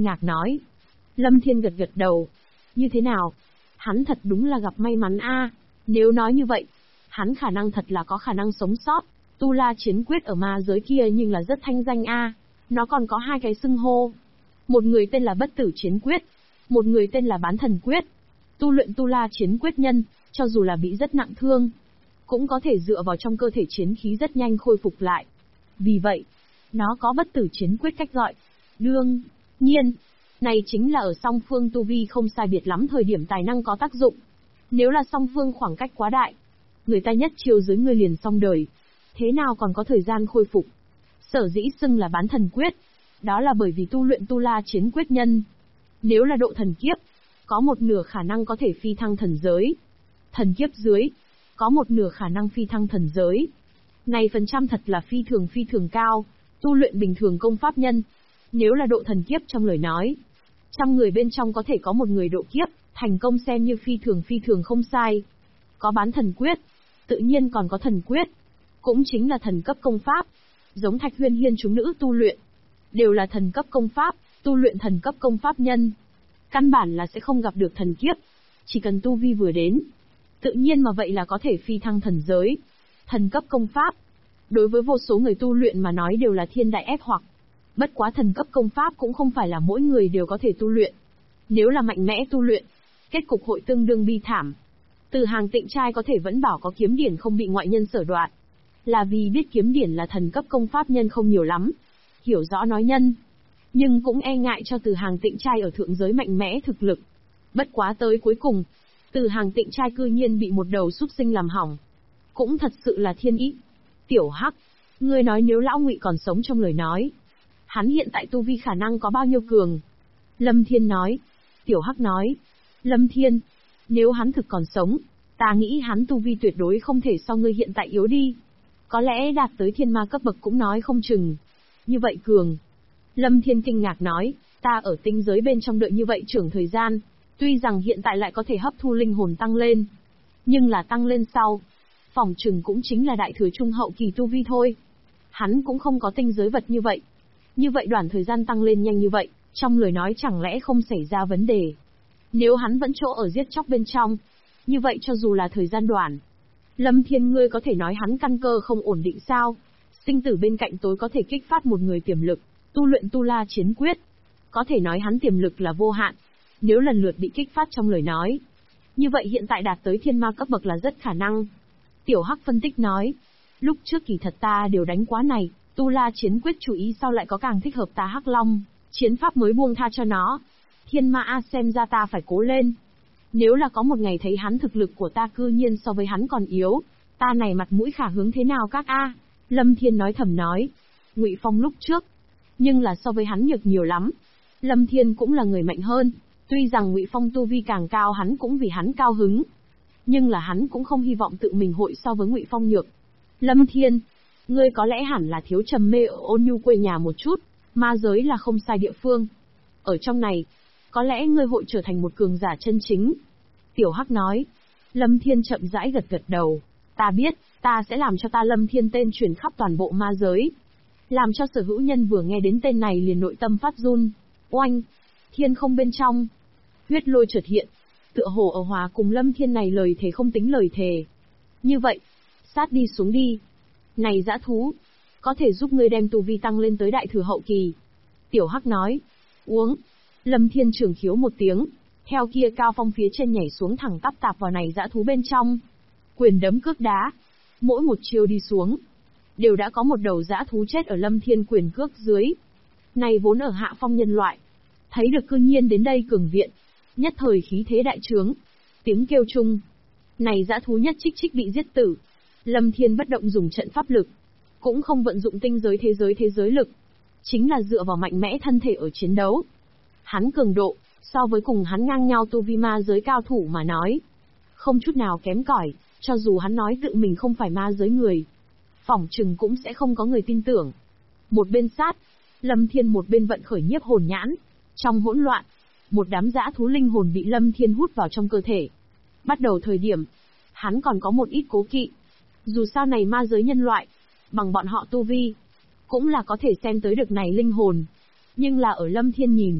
ngạc nói. Lâm Thiên gật gật đầu. Như thế nào? Hắn thật đúng là gặp may mắn a. Nếu nói như vậy, hắn khả năng thật là có khả năng sống sót. Tu La Chiến Quyết ở ma giới kia nhưng là rất thanh danh a. Nó còn có hai cái xưng hô. Một người tên là Bất Tử Chiến Quyết, một người tên là Bán Thần Quyết. Tu luyện Tu La Chiến Quyết nhân, cho dù là bị rất nặng thương, cũng có thể dựa vào trong cơ thể chiến khí rất nhanh khôi phục lại. Vì vậy, nó có Bất Tử Chiến Quyết cách gọi. Đương nhiên, này chính là ở song phương tu vi không sai biệt lắm thời điểm tài năng có tác dụng. Nếu là song phương khoảng cách quá đại, người ta nhất chiêu dưới người liền xong đời, thế nào còn có thời gian khôi phục. Sở dĩ xưng là Bán Thần Quyết, đó là bởi vì tu luyện Tu La Chiến Quyết nhân. Nếu là độ thần kiếp, có một nửa khả năng có thể phi thăng thần giới. Thần kiếp dưới, có một nửa khả năng phi thăng thần giới. Này phần trăm thật là phi thường cao, tu luyện bình thường công pháp nhân. Nếu là độ thần kiếp trong lời nói, 100 người bên trong có thể có một người độ kiếp, thành công xem như phi thường không sai. Có Bán Thần Quyết, tự nhiên còn có Thần Quyết, cũng chính là thần cấp công pháp, giống Thạch Huyên Hiên chúng nữ tu luyện, đều là thần cấp công pháp, tu luyện thần cấp công pháp nhân. Căn bản là sẽ không gặp được thần kiếp, chỉ cần tu vi vừa đến, tự nhiên mà vậy là có thể phi thăng thần giới. Thần cấp công pháp, đối với vô số người tu luyện mà nói đều là thiên đại ép hoặc. Bất quá thần cấp công pháp cũng không phải là mỗi người đều có thể tu luyện. Nếu là mạnh mẽ tu luyện, kết cục hội tương đương bi thảm. Từ Hàng Tịnh trai có thể vẫn bảo có kiếm điển không bị ngoại nhân sở đoạt, là vì biết kiếm điển là thần cấp công pháp nhân không nhiều lắm, hiểu rõ nói nhân, nhưng cũng e ngại cho Từ Hàng Tịnh trai ở thượng giới mạnh mẽ thực lực. Bất quá tới cuối cùng, Từ Hàng Tịnh trai cư nhiên bị một đầu súc sinh làm hỏng, cũng thật sự là thiên ý. Tiểu Hắc, ngươi nói nếu lão Ngụy còn sống trong lời nói, hắn hiện tại tu vi khả năng có bao nhiêu cường? Lâm Thiên nói. Tiểu Hắc nói. Lâm Thiên, nếu hắn thực còn sống, ta nghĩ hắn tu vi tuyệt đối không thể so ngươi hiện tại yếu đi. Có lẽ đạt tới thiên ma cấp bậc cũng nói không chừng. Như vậy cường. Lâm Thiên kinh ngạc nói, ta ở tinh giới bên trong đợi như vậy trưởng thời gian, tuy rằng hiện tại lại có thể hấp thu linh hồn tăng lên, nhưng là tăng lên sau, phỏng chừng cũng chính là đại thừa trung hậu kỳ tu vi thôi. Hắn cũng không có tinh giới vật như vậy. Như vậy đoạn thời gian tăng lên nhanh như vậy, trong lời nói chẳng lẽ không xảy ra vấn đề. Nếu hắn vẫn chỗ ở giết chóc bên trong, như vậy cho dù là thời gian đoạn, Lâm Thiên ngươi có thể nói hắn căn cơ không ổn định sao? Sinh tử bên cạnh tối có thể kích phát một người tiềm lực, tu luyện Tu La Chiến Quyết. Có thể nói hắn tiềm lực là vô hạn, nếu lần lượt bị kích phát trong lời nói. Như vậy hiện tại đạt tới thiên ma cấp bậc là rất khả năng. Tiểu Hắc phân tích nói, lúc trước kỳ thật ta đều đánh quá này, Tu La Chiến Quyết chú ý sau lại có càng thích hợp ta Hắc Long, chiến pháp mới buông tha cho nó. Thiên Ma A xem ra ta phải cố lên. Nếu là có một ngày thấy hắn thực lực của ta cư nhiên so với hắn còn yếu, ta này mặt mũi khả hướng thế nào các A? Lâm Thiên nói thầm nói. Ngụy Phong lúc trước, nhưng là so với hắn nhược nhiều lắm. Lâm Thiên cũng là người mạnh hơn, tuy rằng Ngụy Phong tu vi càng cao hắn cũng vì hắn cao hứng. Nhưng là hắn cũng không hy vọng tự mình hội so với Ngụy Phong nhược. Lâm Thiên, ngươi có lẽ hẳn là thiếu trầm mê ở Ôn Nhu quê nhà một chút, ma giới là không sai địa phương. Ở trong này, có lẽ ngươi hội trở thành một cường giả chân chính. Tiểu Hắc nói. Lâm Thiên chậm rãi gật gật đầu. Ta biết, ta sẽ làm cho ta Lâm Thiên tên truyền khắp toàn bộ ma giới. Làm cho sở hữu nhân vừa nghe đến tên này liền nội tâm phát run. Oanh! Thiên không bên trong. Huyết lôi chợt hiện. Tựa hồ ở hòa cùng Lâm Thiên này lời thề không tính lời thề. Như vậy, sát đi xuống đi. Này dã thú, có thể giúp ngươi đem tu vi tăng lên tới đại thừa hậu kỳ. Tiểu Hắc nói. Uống. Lâm Thiên trường khiếu một tiếng, theo kia cao phong phía trên nhảy xuống thẳng tắp tạp vào này dã thú bên trong. Quyền đấm cước đá, mỗi một chiêu đi xuống, đều đã có một đầu dã thú chết ở Lâm Thiên quyền cước dưới. Này vốn ở hạ phong nhân loại, thấy được cư nhiên đến đây cường viện, nhất thời khí thế đại trướng, tiếng kêu chung. Này dã thú nhất trích bị giết tử. Lâm Thiên bất động dùng trận pháp lực, cũng không vận dụng tinh giới thế giới lực, chính là dựa vào mạnh mẽ thân thể ở chiến đấu. Hắn cường độ, so với cùng hắn ngang nhau tu vi ma giới cao thủ mà nói, không chút nào kém cỏi, cho dù hắn nói tự mình không phải ma giới người, phỏng chừng cũng sẽ không có người tin tưởng. Một bên sát, Lâm Thiên một bên vận khởi nhiếp hồn nhãn, trong hỗn loạn, một đám dã thú linh hồn bị Lâm Thiên hút vào trong cơ thể. Bắt đầu thời điểm, hắn còn có một ít cố kỵ, dù sao này ma giới nhân loại, bằng bọn họ tu vi, cũng là có thể xem tới được này linh hồn. Nhưng là ở Lâm Thiên nhìn,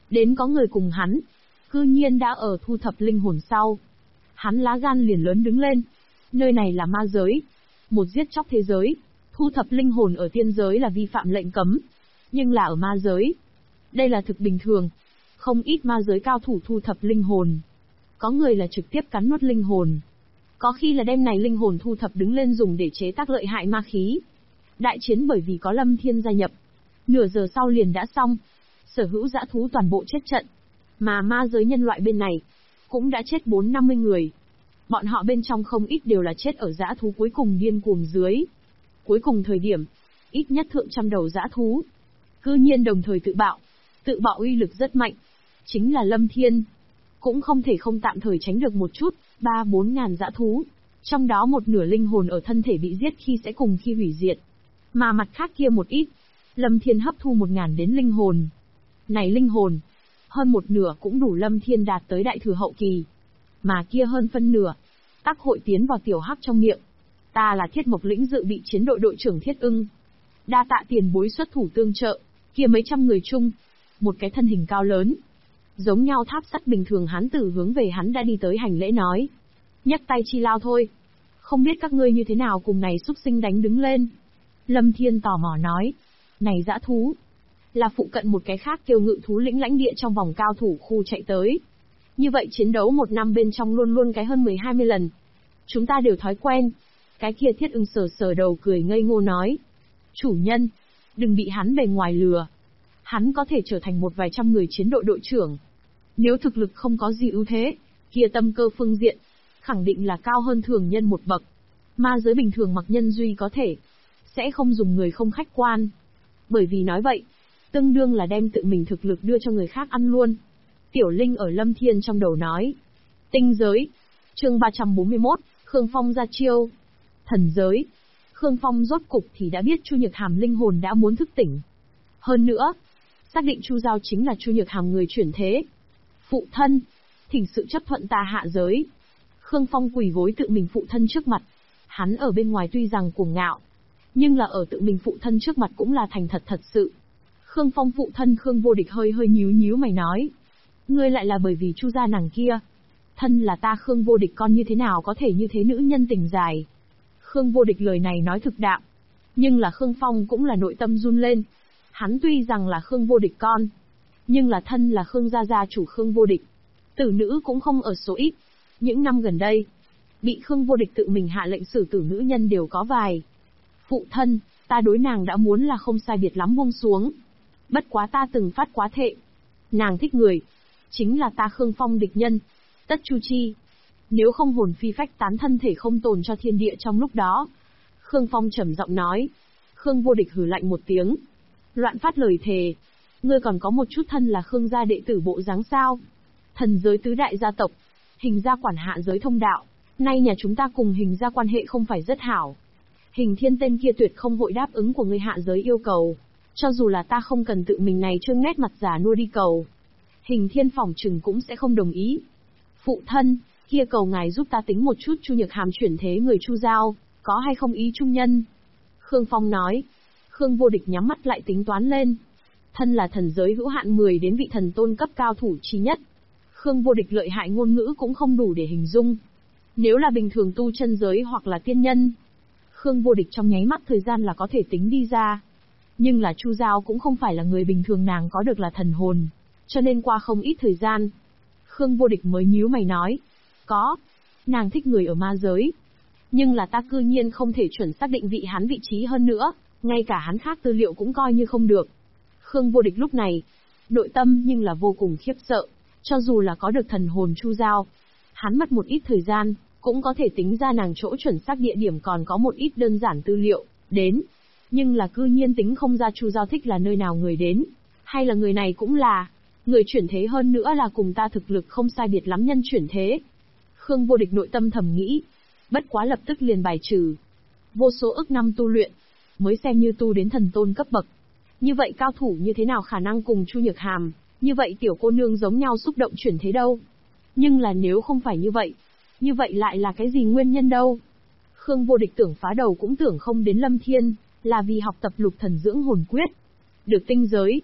Đến có người cùng hắn, cư nhiên đã ở thu thập linh hồn sau. Hắn lá gan liền lớn đứng lên. Nơi này là ma giới, một giết chóc thế giới, thu thập linh hồn ở tiên giới là vi phạm lệnh cấm. Nhưng là ở ma giới, đây là thực bình thường. Không ít ma giới cao thủ thu thập linh hồn. Có người là trực tiếp cắn nuốt linh hồn. Có khi là đem này linh hồn thu thập đứng lên dùng để chế tác lợi hại ma khí. Đại chiến bởi vì có Lâm Thiên gia nhập. Nửa giờ sau liền đã xong. Sở hữu dã thú toàn bộ chết trận. Mà ma giới nhân loại bên này, cũng đã chết 4-50 người. Bọn họ bên trong không ít đều là chết ở dã thú cuối cùng điên cuồng dưới. Cuối cùng thời điểm, ít nhất thượng trăm đầu dã thú. Cư nhiên đồng thời tự bạo. Tự bạo uy lực rất mạnh. Chính là Lâm Thiên. Cũng không thể không tạm thời tránh được một chút, 3-4 ngàn dã thú. Trong đó một nửa linh hồn ở thân thể bị giết khi sẽ cùng khi hủy diệt. Mà mặt khác kia một ít, Lâm Thiên hấp thu 1.000 đến linh hồn. Này linh hồn, hơn một nửa cũng đủ Lâm Thiên đạt tới đại thừa hậu kỳ. Mà kia hơn phân nửa, tác hội tiến vào tiểu hắc trong miệng. Ta là Thiết Mộc lĩnh dự bị chiến đội đội trưởng Thiết Ưng. Đa tạ tiền bối xuất thủ tương trợ, kia mấy trăm người chung. Một cái thân hình cao lớn, giống nhau tháp sắt bình thường hắn tử hướng về hắn đã đi tới hành lễ nói. Nhấc tay chi lao thôi. Không biết các ngươi như thế nào cùng này xúc sinh đánh đứng lên. Lâm Thiên tò mò nói. Này dã thú, là phụ cận một cái khác kêu Ngự thú lĩnh lãnh địa trong vòng cao thủ khu chạy tới. Như vậy chiến đấu một năm bên trong luôn luôn cái hơn 10-20 lần. Chúng ta đều thói quen. Cái kia Thiết Ưng sờ sờ đầu cười ngây ngô nói. Chủ nhân, đừng bị hắn bề ngoài lừa. Hắn có thể trở thành một vài trăm người chiến đội đội trưởng. Nếu thực lực không có gì ưu thế, kia tâm cơ phương diện, khẳng định là cao hơn thường nhân một bậc. Ma giới bình thường mặc nhân duy có thể, sẽ không dùng người không khách quan. Bởi vì nói vậy, tương đương là đem tự mình thực lực đưa cho người khác ăn luôn. Tiểu Linh ở Lâm Thiên trong đầu nói. Tinh giới. Chương 341, Khương Phong ra chiêu. Thần giới. Khương Phong rốt cục thì đã biết Chu Nhược Hàm linh hồn đã muốn thức tỉnh. Hơn nữa, xác định Chu Giao chính là Chu Nhược Hàm người chuyển thế. Phụ thân, thỉnh sự chấp thuận ta hạ giới. Khương Phong quỳ gối tự mình phụ thân trước mặt. Hắn ở bên ngoài tuy rằng cuồng ngạo, nhưng là ở tự mình phụ thân trước mặt cũng là thành thật thật sự. Khương Phong phụ thân Khương Vô Địch hơi nhíu nhíu mày nói. Ngươi lại là bởi vì Chu gia nàng kia. Thân là ta Khương Vô Địch con như thế nào có thể như thế nữ nhân tình dài. Khương Vô Địch lời này nói thực đạm. Nhưng là Khương Phong cũng là nội tâm run lên. Hắn tuy rằng là Khương Vô Địch con, nhưng là thân là Khương gia gia chủ Khương Vô Địch. Tử nữ cũng không ở số ít. Những năm gần đây, bị Khương Vô Địch tự mình hạ lệnh xử tử nữ nhân đều có vài. Phụ thân, ta đối nàng đã muốn là không sai biệt lắm buông xuống. Bất quá ta từng phát quá thệ. Nàng thích người, chính là ta Khương Phong địch nhân. Tất chu chi. Nếu không hồn phi phách tán thân thể không tồn cho thiên địa trong lúc đó. Khương Phong trầm giọng nói. Khương Vô Địch hừ lạnh một tiếng. Loạn phát lời thề. Ngươi còn có một chút thân là Khương gia đệ tử bộ dáng sao? Thần giới tứ đại gia tộc, Hình gia quản hạ giới thông đạo. Nay nhà chúng ta cùng Hình gia quan hệ không phải rất hảo. Hình Thiên tên kia tuyệt không hội đáp ứng của ngươi hạ giới yêu cầu. Cho dù là ta không cần tự mình này trương nét mặt giả nua đi cầu, Hình Thiên phỏng chừng cũng sẽ không đồng ý. Phụ thân, kia cầu ngài giúp ta tính một chút Chu Nhược Hàm chuyển thế người Chu Giao, có hay không ý trung nhân? Khương Phong nói. Khương Vô Địch nhắm mắt lại tính toán lên. Thân là thần giới hữu hạn 10 đến vị thần tôn cấp cao thủ chí nhất. Khương Vô Địch lợi hại ngôn ngữ cũng không đủ để hình dung. Nếu là bình thường tu chân giới hoặc là tiên nhân, Khương Vô Địch trong nháy mắt thời gian là có thể tính đi ra. Nhưng là Chu Giao cũng không phải là người bình thường, nàng có được là thần hồn. Cho nên qua không ít thời gian, Khương Vô Địch mới nhíu mày nói. Có, nàng thích người ở ma giới. Nhưng là ta cư nhiên không thể chuẩn xác định vị hắn vị trí hơn nữa, ngay cả hắn khác tư liệu cũng coi như không được. Khương Vô Địch lúc này, nội tâm nhưng là vô cùng khiếp sợ, cho dù là có được thần hồn Chu Giao. Hắn mất một ít thời gian, cũng có thể tính ra nàng chỗ chuẩn xác địa điểm còn có một ít đơn giản tư liệu, đến. Nhưng là cư nhiên tính không ra Chu Giao thích là nơi nào người đến, hay là người này cũng là người chuyển thế, hơn nữa là cùng ta thực lực không sai biệt lắm nhân chuyển thế. Khương Vô Địch nội tâm thầm nghĩ, bất quá lập tức liền bài trừ. Vô số ức năm tu luyện, mới xem như tu đến thần tôn cấp bậc. Như vậy cao thủ như thế nào khả năng cùng Chu Nhược Hàm, như vậy tiểu cô nương giống nhau xúc động chuyển thế đâu. Nhưng là nếu không phải như vậy lại là cái gì nguyên nhân đâu? Khương Vô Địch tưởng phá đầu cũng tưởng không đến Lâm Thiên, là vì học tập lục thần dưỡng hồn quyết. Được tinh giới,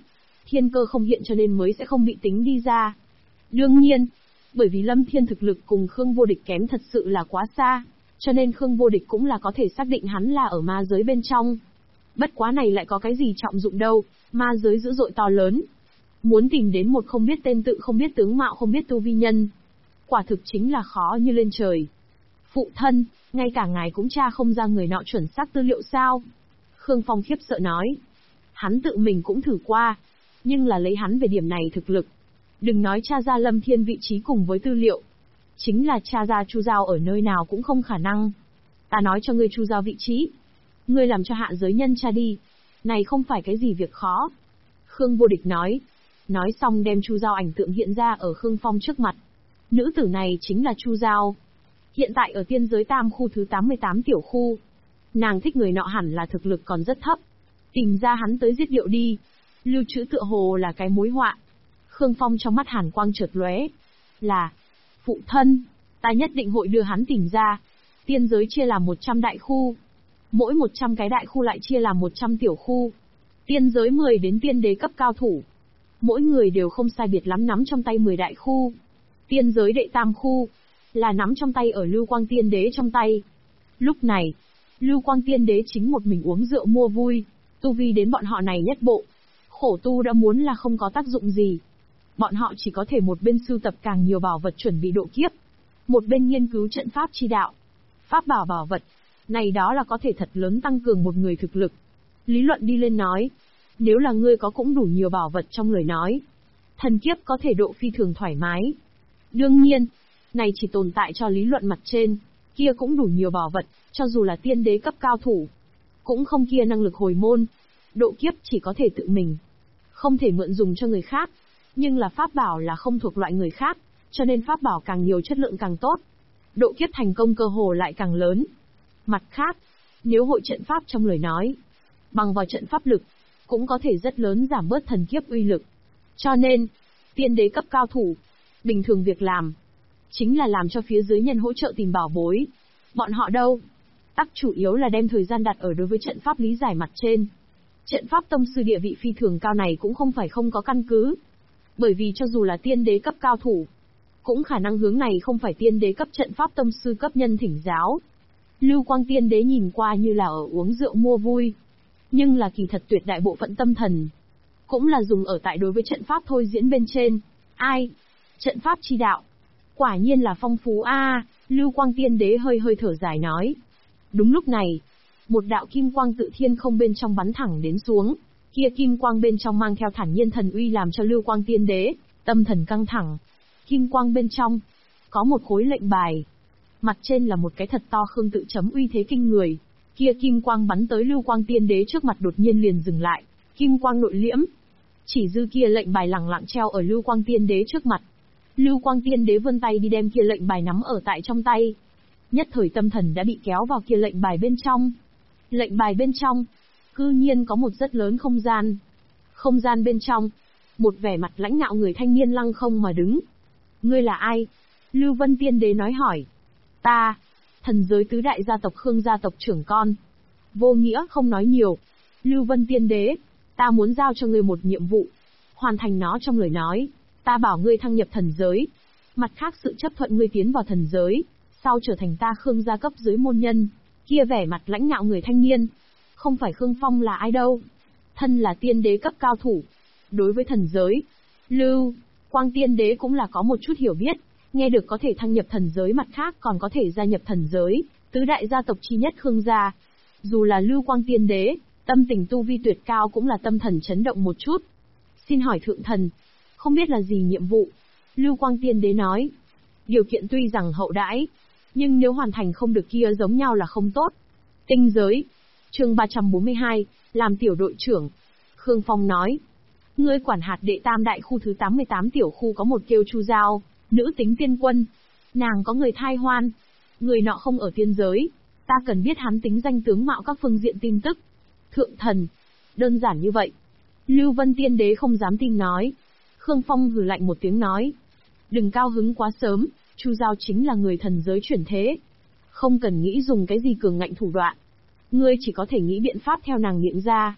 Thiên cơ không hiện cho nên mới sẽ không bị tính đi ra. Đương nhiên, bởi vì Lâm Thiên thực lực cùng Khương Vô Địch kém thật sự là quá xa, cho nên Khương Vô Địch cũng là có thể xác định hắn là ở ma giới bên trong. Bất quá này lại có cái gì trọng dụng đâu, ma giới dữ dội to lớn. Muốn tìm đến một không biết tên tự, không biết tướng mạo, không biết tu vi nhân, quả thực chính là khó như lên trời. Phụ thân, ngay cả ngài cũng tra không ra người nọ chuẩn xác tư liệu sao? Khương Phong khiếp sợ nói. Hắn tự mình cũng thử qua, nhưng là lấy hắn về điểm này thực lực. Đừng nói tra ra Lâm Thiên vị trí cùng với tư liệu. Chính là tra ra Chu Giao ở nơi nào cũng không khả năng. Ta nói cho ngươi Chu Giao vị trí. Ngươi làm cho hạ giới nhân tra đi. Này không phải cái gì việc khó. Khương Vô Địch nói. Nói xong đem Chu Giao ảnh tượng hiện ra ở Khương Phong trước mặt. Nữ tử này chính là Chu Giao. Hiện tại ở tiên giới tam khu thứ 88 tiểu khu. Nàng thích người nọ hẳn là thực lực còn rất thấp. Tìm ra hắn tới giết điệu đi. Lưu trữ tựa hồ là cái mối họa. Khương Phong trong mắt hàn quang chợt lóe. Là, phụ thân, ta nhất định hội đưa hắn tìm ra. Tiên giới chia làm 100 đại khu. Mỗi 100 cái đại khu lại chia làm 100 tiểu khu. Tiên giới 10 đến tiên đế cấp cao thủ. Mỗi người đều không sai biệt lắm nắm trong tay 10 đại khu. Tiên giới đệ tam khu, là nắm trong tay ở Lưu Quang Tiên Đế trong tay. Lúc này, Lưu Quang Tiên Đế chính một mình uống rượu mua vui, tu vi đến bọn họ này nhất bộ. Khổ tu đã muốn là không có tác dụng gì. Bọn họ chỉ có thể một bên sưu tập càng nhiều bảo vật chuẩn bị độ kiếp, một bên nghiên cứu trận pháp chi đạo. Pháp bảo bảo vật, này đó là có thể thật lớn tăng cường một người thực lực. Lý luận đi lên nói, nếu là ngươi có cũng đủ nhiều bảo vật trong lời nói, thần kiếp có thể độ phi thường thoải mái. Đương nhiên, này chỉ tồn tại cho lý luận mặt trên, kia cũng đủ nhiều bảo vật, cho dù là tiên đế cấp cao thủ, cũng không kia năng lực hồi môn. Độ kiếp chỉ có thể tự mình, không thể mượn dùng cho người khác. Nhưng là pháp bảo là không thuộc loại người khác, cho nên pháp bảo càng nhiều chất lượng càng tốt. Độ kiếp thành công cơ hồ lại càng lớn. Mặt khác, nếu hội trận pháp trong lời nói, bằng vào trận pháp lực, cũng có thể rất lớn giảm bớt thần kiếp uy lực. Cho nên, tiên đế cấp cao thủ, bình thường việc làm, chính là làm cho phía dưới nhân hỗ trợ tìm bảo bối. Bọn họ đâu? Tắc chủ yếu là đem thời gian đặt ở đối với trận pháp lý giải mặt trên. Trận pháp tông sư địa vị phi thường cao này cũng không phải không có căn cứ. Bởi vì cho dù là tiên đế cấp cao thủ, cũng khả năng hướng này không phải tiên đế cấp trận pháp tông sư cấp nhân thỉnh giáo. Lưu Quang Tiên Đế nhìn qua như là ở uống rượu mua vui, nhưng là kỳ thật tuyệt đại bộ phận tâm thần, cũng là dùng ở tại đối với trận pháp thôi diễn bên trên. Ai? Trận pháp chi đạo. Quả nhiên là phong phú a. Lưu Quang Tiên Đế hơi hơi thở dài nói. Đúng lúc này, một đạo kim quang tự thiên không bên trong bắn thẳng đến xuống. Kia kim quang bên trong mang theo thản nhiên thần uy làm cho Lưu Quang Tiên Đế tâm thần căng thẳng. Kim quang bên trong có một khối lệnh bài, mặt trên là một cái thật to khương tự chấm uy thế kinh người. Kia kim quang bắn tới Lưu Quang Tiên Đế trước mặt đột nhiên liền dừng lại, kim quang nội liễm. Chỉ dư kia lệnh bài lẳng lặng treo ở Lưu Quang Tiên Đế trước mặt. Lưu Quang Tiên Đế vươn tay đi đem kia lệnh bài nắm ở tại trong tay. Nhất thời tâm thần đã bị kéo vào kia lệnh bài bên trong. Lệnh bài bên trong, cư nhiên có một rất lớn không gian. Không gian bên trong, một vẻ mặt lãnh ngạo người thanh niên lăng không mà đứng. Ngươi là ai? Lưu Vân Tiên Đế nói hỏi. Ta, thần giới tứ đại gia tộc Khương gia tộc trưởng con. Vô nghĩa không nói nhiều. Lưu Vân Tiên Đế, ta muốn giao cho ngươi một nhiệm vụ. Hoàn thành nó trong lời nói, ta bảo ngươi thăng nhập thần giới. Mặt khác sự chấp thuận ngươi tiến vào thần giới, sau trở thành ta Khương gia cấp dưới môn nhân. Kia vẻ mặt lãnh ngạo người thanh niên, không phải Khương Phong là ai đâu. Thân là tiên đế cấp cao thủ. Đối với thần giới, Lưu Quang Tiên Đế cũng là có một chút hiểu biết, nghe được có thể thăng nhập thần giới, mặt khác còn có thể gia nhập thần giới, tứ đại gia tộc chi nhất Khương gia. Dù là Lưu Quang Tiên Đế, tâm tình tu vi tuyệt cao cũng là tâm thần chấn động một chút. Xin hỏi thượng thần, không biết là gì nhiệm vụ? Lưu Quang Tiên Đế nói, điều kiện tuy rằng hậu đãi, nhưng nếu hoàn thành không được kia giống nhau là không tốt. Tinh giới, chương 342, làm tiểu đội trưởng. Khương Phong nói, ngươi quản hạt đệ tam đại khu thứ 88 tiểu khu có một kêu Chu Giao, nữ tính tiên quân. Nàng có người thai hoan. Người nọ không ở tiên giới. Ta cần biết hắn tính danh tướng mạo các phương diện tin tức. Thượng thần. Đơn giản như vậy. Lưu Vân Tiên Đế không dám tin nói. Khương Phong hừ lạnh một tiếng nói. Đừng cao hứng quá sớm, Chu Giao chính là người thần giới chuyển thế. Không cần nghĩ dùng cái gì cường ngạnh thủ đoạn. Ngươi chỉ có thể nghĩ biện pháp theo nàng miệng ra.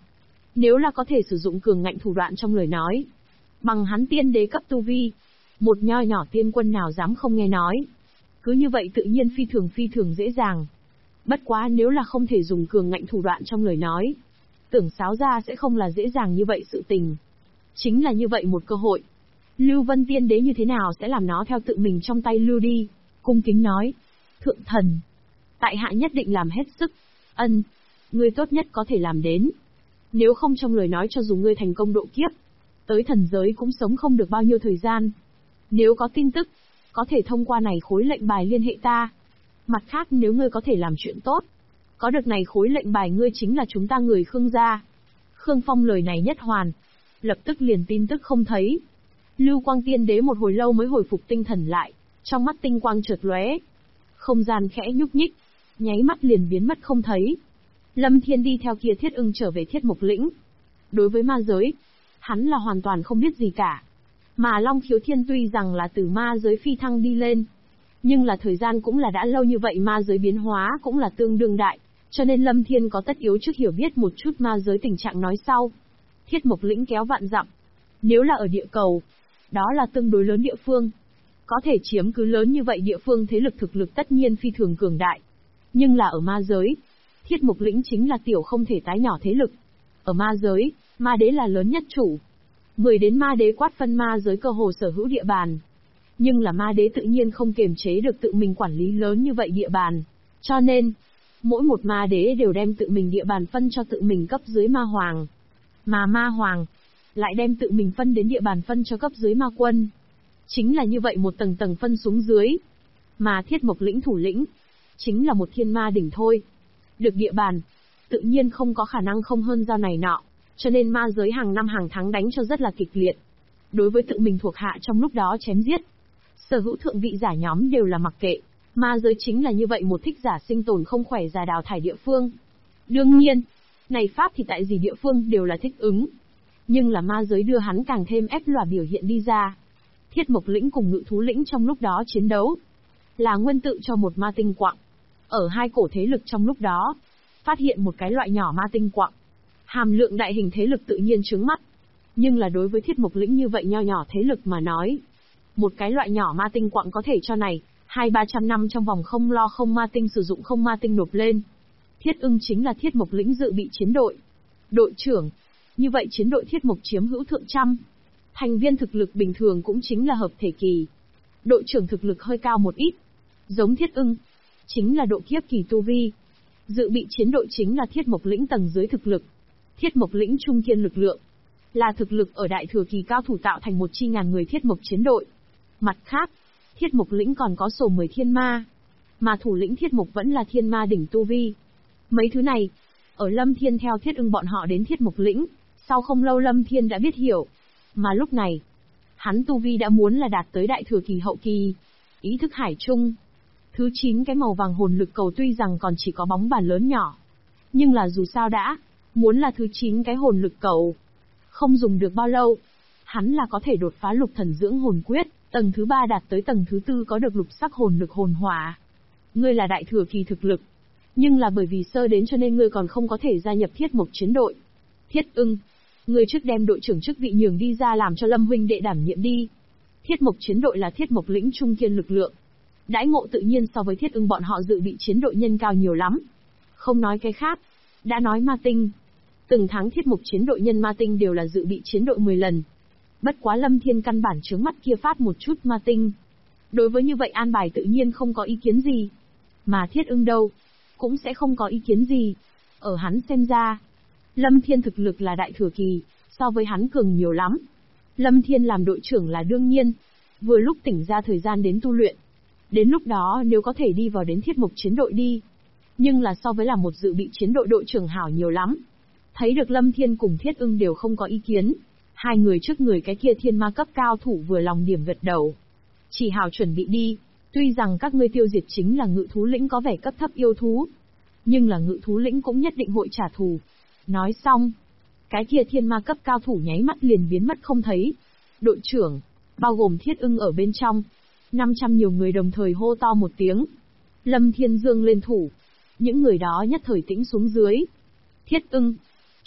Nếu là có thể sử dụng cường ngạnh thủ đoạn trong lời nói, bằng hắn tiên đế cấp tu vi, một nho nhỏ tiên quân nào dám không nghe nói. Cứ như vậy tự nhiên phi thường dễ dàng. Bất quá nếu là không thể dùng cường ngạnh thủ đoạn trong lời nói, tưởng sáo ra sẽ không là dễ dàng như vậy sự tình. Chính là như vậy một cơ hội. Lưu Vân tiên đế như thế nào sẽ làm nó theo tự mình trong tay lưu đi, cung kính nói. Thượng thần, tại hạ nhất định làm hết sức. Ân, ngươi tốt nhất có thể làm đến. Nếu không trong lời nói cho dù ngươi thành công độ kiếp, tới thần giới cũng sống không được bao nhiêu thời gian. Nếu có tin tức, có thể thông qua này khối lệnh bài liên hệ ta. Mặt khác nếu ngươi có thể làm chuyện tốt, có được này khối lệnh bài ngươi chính là chúng ta người Khương gia. Khương Phong lời này nhất hoàn, lập tức liền tin tức không thấy. Lưu Quang tiên đế một hồi lâu mới hồi phục tinh thần lại, trong mắt tinh quang chợt lóe. Không gian khẽ nhúc nhích, nháy mắt liền biến mất không thấy. Lâm Thiên đi theo kia Thiết Ưng trở về Thiết Mộc Lĩnh. Đối với ma giới, hắn là hoàn toàn không biết gì cả. Mà Long Khiếu Thiên tuy rằng là từ ma giới phi thăng đi lên, nhưng là thời gian cũng là đã lâu như vậy ma giới biến hóa cũng là tương đương đại, cho nên Lâm Thiên có tất yếu trước hiểu biết một chút ma giới tình trạng nói sau. Thiết Mộc Lĩnh kéo vạn dặm. Nếu là ở địa cầu, đó là tương đối lớn địa phương. Có thể chiếm cứ lớn như vậy địa phương thế lực thực lực tất nhiên phi thường cường đại. Nhưng là ở ma giới, Thiết Mộc Lĩnh chính là tiểu không thể tái nhỏ thế lực. Ở ma giới, ma đế là lớn nhất chủ. 10 đến ma đế quát phân ma giới cơ hồ sở hữu địa bàn. Nhưng là ma đế tự nhiên không kiềm chế được tự mình quản lý lớn như vậy địa bàn. Cho nên, mỗi một ma đế đều đem tự mình địa bàn phân cho tự mình cấp dưới ma hoàng. Mà ma hoàng lại đem tự mình phân đến địa bàn phân cho cấp dưới ma quân. Chính là như vậy một tầng tầng phân xuống dưới. Mà Thiết Mộc Lĩnh thủ lĩnh chính là một thiên ma đỉnh thôi. Được địa bàn, tự nhiên không có khả năng không hơn giao này nọ, cho nên ma giới hàng năm hàng tháng đánh cho rất là kịch liệt. Đối với tự mình thuộc hạ trong lúc đó chém giết, sở hữu thượng vị giả nhóm đều là mặc kệ. Ma giới chính là như vậy một thích giả sinh tồn không khỏe giả đào thải địa phương. Đương nhiên, này pháp thì tại gì địa phương đều là thích ứng. Nhưng là ma giới đưa hắn càng thêm ép lòa biểu hiện đi ra. Thiết Mộc Lĩnh cùng Ngự Thú Lĩnh trong lúc đó chiến đấu, là nguyên tự cho một ma tinh quặng. Ở hai cổ thế lực trong lúc đó, phát hiện một cái loại nhỏ ma tinh quặng. Hàm lượng đại hình thế lực tự nhiên chướng mắt. Nhưng là đối với Thiết Mộc Lĩnh như vậy nho nhỏ thế lực mà nói, một cái loại nhỏ ma tinh quặng có thể cho này, 200-300 năm trong vòng không lo không ma tinh sử dụng không ma tinh nộp lên. Thiết Ưng chính là Thiết Mộc Lĩnh dự bị chiến đội. Đội trưởng. Như vậy chiến đội Thiết Mộc chiếm hữu thượng trăm. Thành viên thực lực bình thường cũng chính là hợp thể kỳ. Đội trưởng thực lực hơi cao một ít. Giống Thiết Ưng, chính là độ kiếp kỳ tu vi. Dự bị chiến đội chính là Thiết Mộc Lĩnh tầng dưới thực lực. Thiết Mộc Lĩnh trung kiên lực lượng, là thực lực ở đại thừa kỳ cao thủ tạo thành một chi ngàn người Thiết Mộc chiến đội. Mặt khác, Thiết Mộc Lĩnh còn có sổ 10 thiên ma, mà thủ lĩnh Thiết Mộc vẫn là thiên ma đỉnh tu vi. Mấy thứ này, ở Lâm Thiên theo Thiết Ưng bọn họ đến Thiết Mộc Lĩnh, sau không lâu Lâm Thiên đã biết hiểu. Mà lúc này, hắn tu vi đã muốn là đạt tới đại thừa kỳ hậu kỳ. Ý thức hải chung. Thứ 9 cái màu vàng hồn lực cầu tuy rằng còn chỉ có bóng bàn lớn nhỏ. Nhưng là dù sao đã, muốn là thứ 9 cái hồn lực cầu. Không dùng được bao lâu, hắn là có thể đột phá lục thần dưỡng hồn quyết, tầng thứ 3 đạt tới tầng thứ 4 có được lục sắc hồn lực hồn hỏa. Ngươi là đại thừa kỳ thực lực, nhưng là bởi vì sơ đến cho nên ngươi còn không có thể gia nhập Thiết Mộc chiến đội. Thiết Ưng, ngươi trước đem đội trưởng chức vị nhường đi ra làm cho Lâm huynh đệ đảm nhiệm đi. Thiết Mộc chiến đội là Thiết Mộc Lĩnh trung kiên lực lượng. Đãi ngộ tự nhiên so với Thiết Ưng bọn họ dự bị chiến đội nhân cao nhiều lắm. Không nói cái khác, đã nói ma tinh. Từng tháng Thiết Mộc chiến đội nhân ma tinh đều là dự bị chiến đội 10 lần. Bất quá Lâm Thiên căn bản chướng mắt kia phát một chút ma tinh. Đối với như vậy an bài tự nhiên không có ý kiến gì. Mà Thiết Ưng đâu, cũng sẽ không có ý kiến gì. Ở hắn xem ra, Lâm Thiên thực lực là đại thừa kỳ, so với hắn cường nhiều lắm. Lâm Thiên làm đội trưởng là đương nhiên, vừa lúc tỉnh ra thời gian đến tu luyện. Đến lúc đó nếu có thể đi vào đến Thiết Mộc chiến đội đi. Nhưng là so với là một dự bị chiến đội đội trưởng hảo nhiều lắm. Thấy được Lâm Thiên cùng Thiết Ưng đều không có ý kiến. Hai người trước người cái kia thiên ma cấp cao thủ vừa lòng điểm gật đầu. Chỉ hảo chuẩn bị đi, tuy rằng các ngươi tiêu diệt chính là Ngự Thú Lĩnh có vẻ cấp thấp yêu thú. Nhưng là Ngự Thú Lĩnh cũng nhất định hội trả thù. Nói xong, cái kia thiên ma cấp cao thủ nháy mắt liền biến mất không thấy. Đội trưởng, bao gồm Thiết Ưng ở bên trong. 500 nhiều người đồng thời hô to một tiếng. Lâm Thiên dương lên thủ. Những người đó nhất thời tĩnh xuống dưới. Thiết Ưng,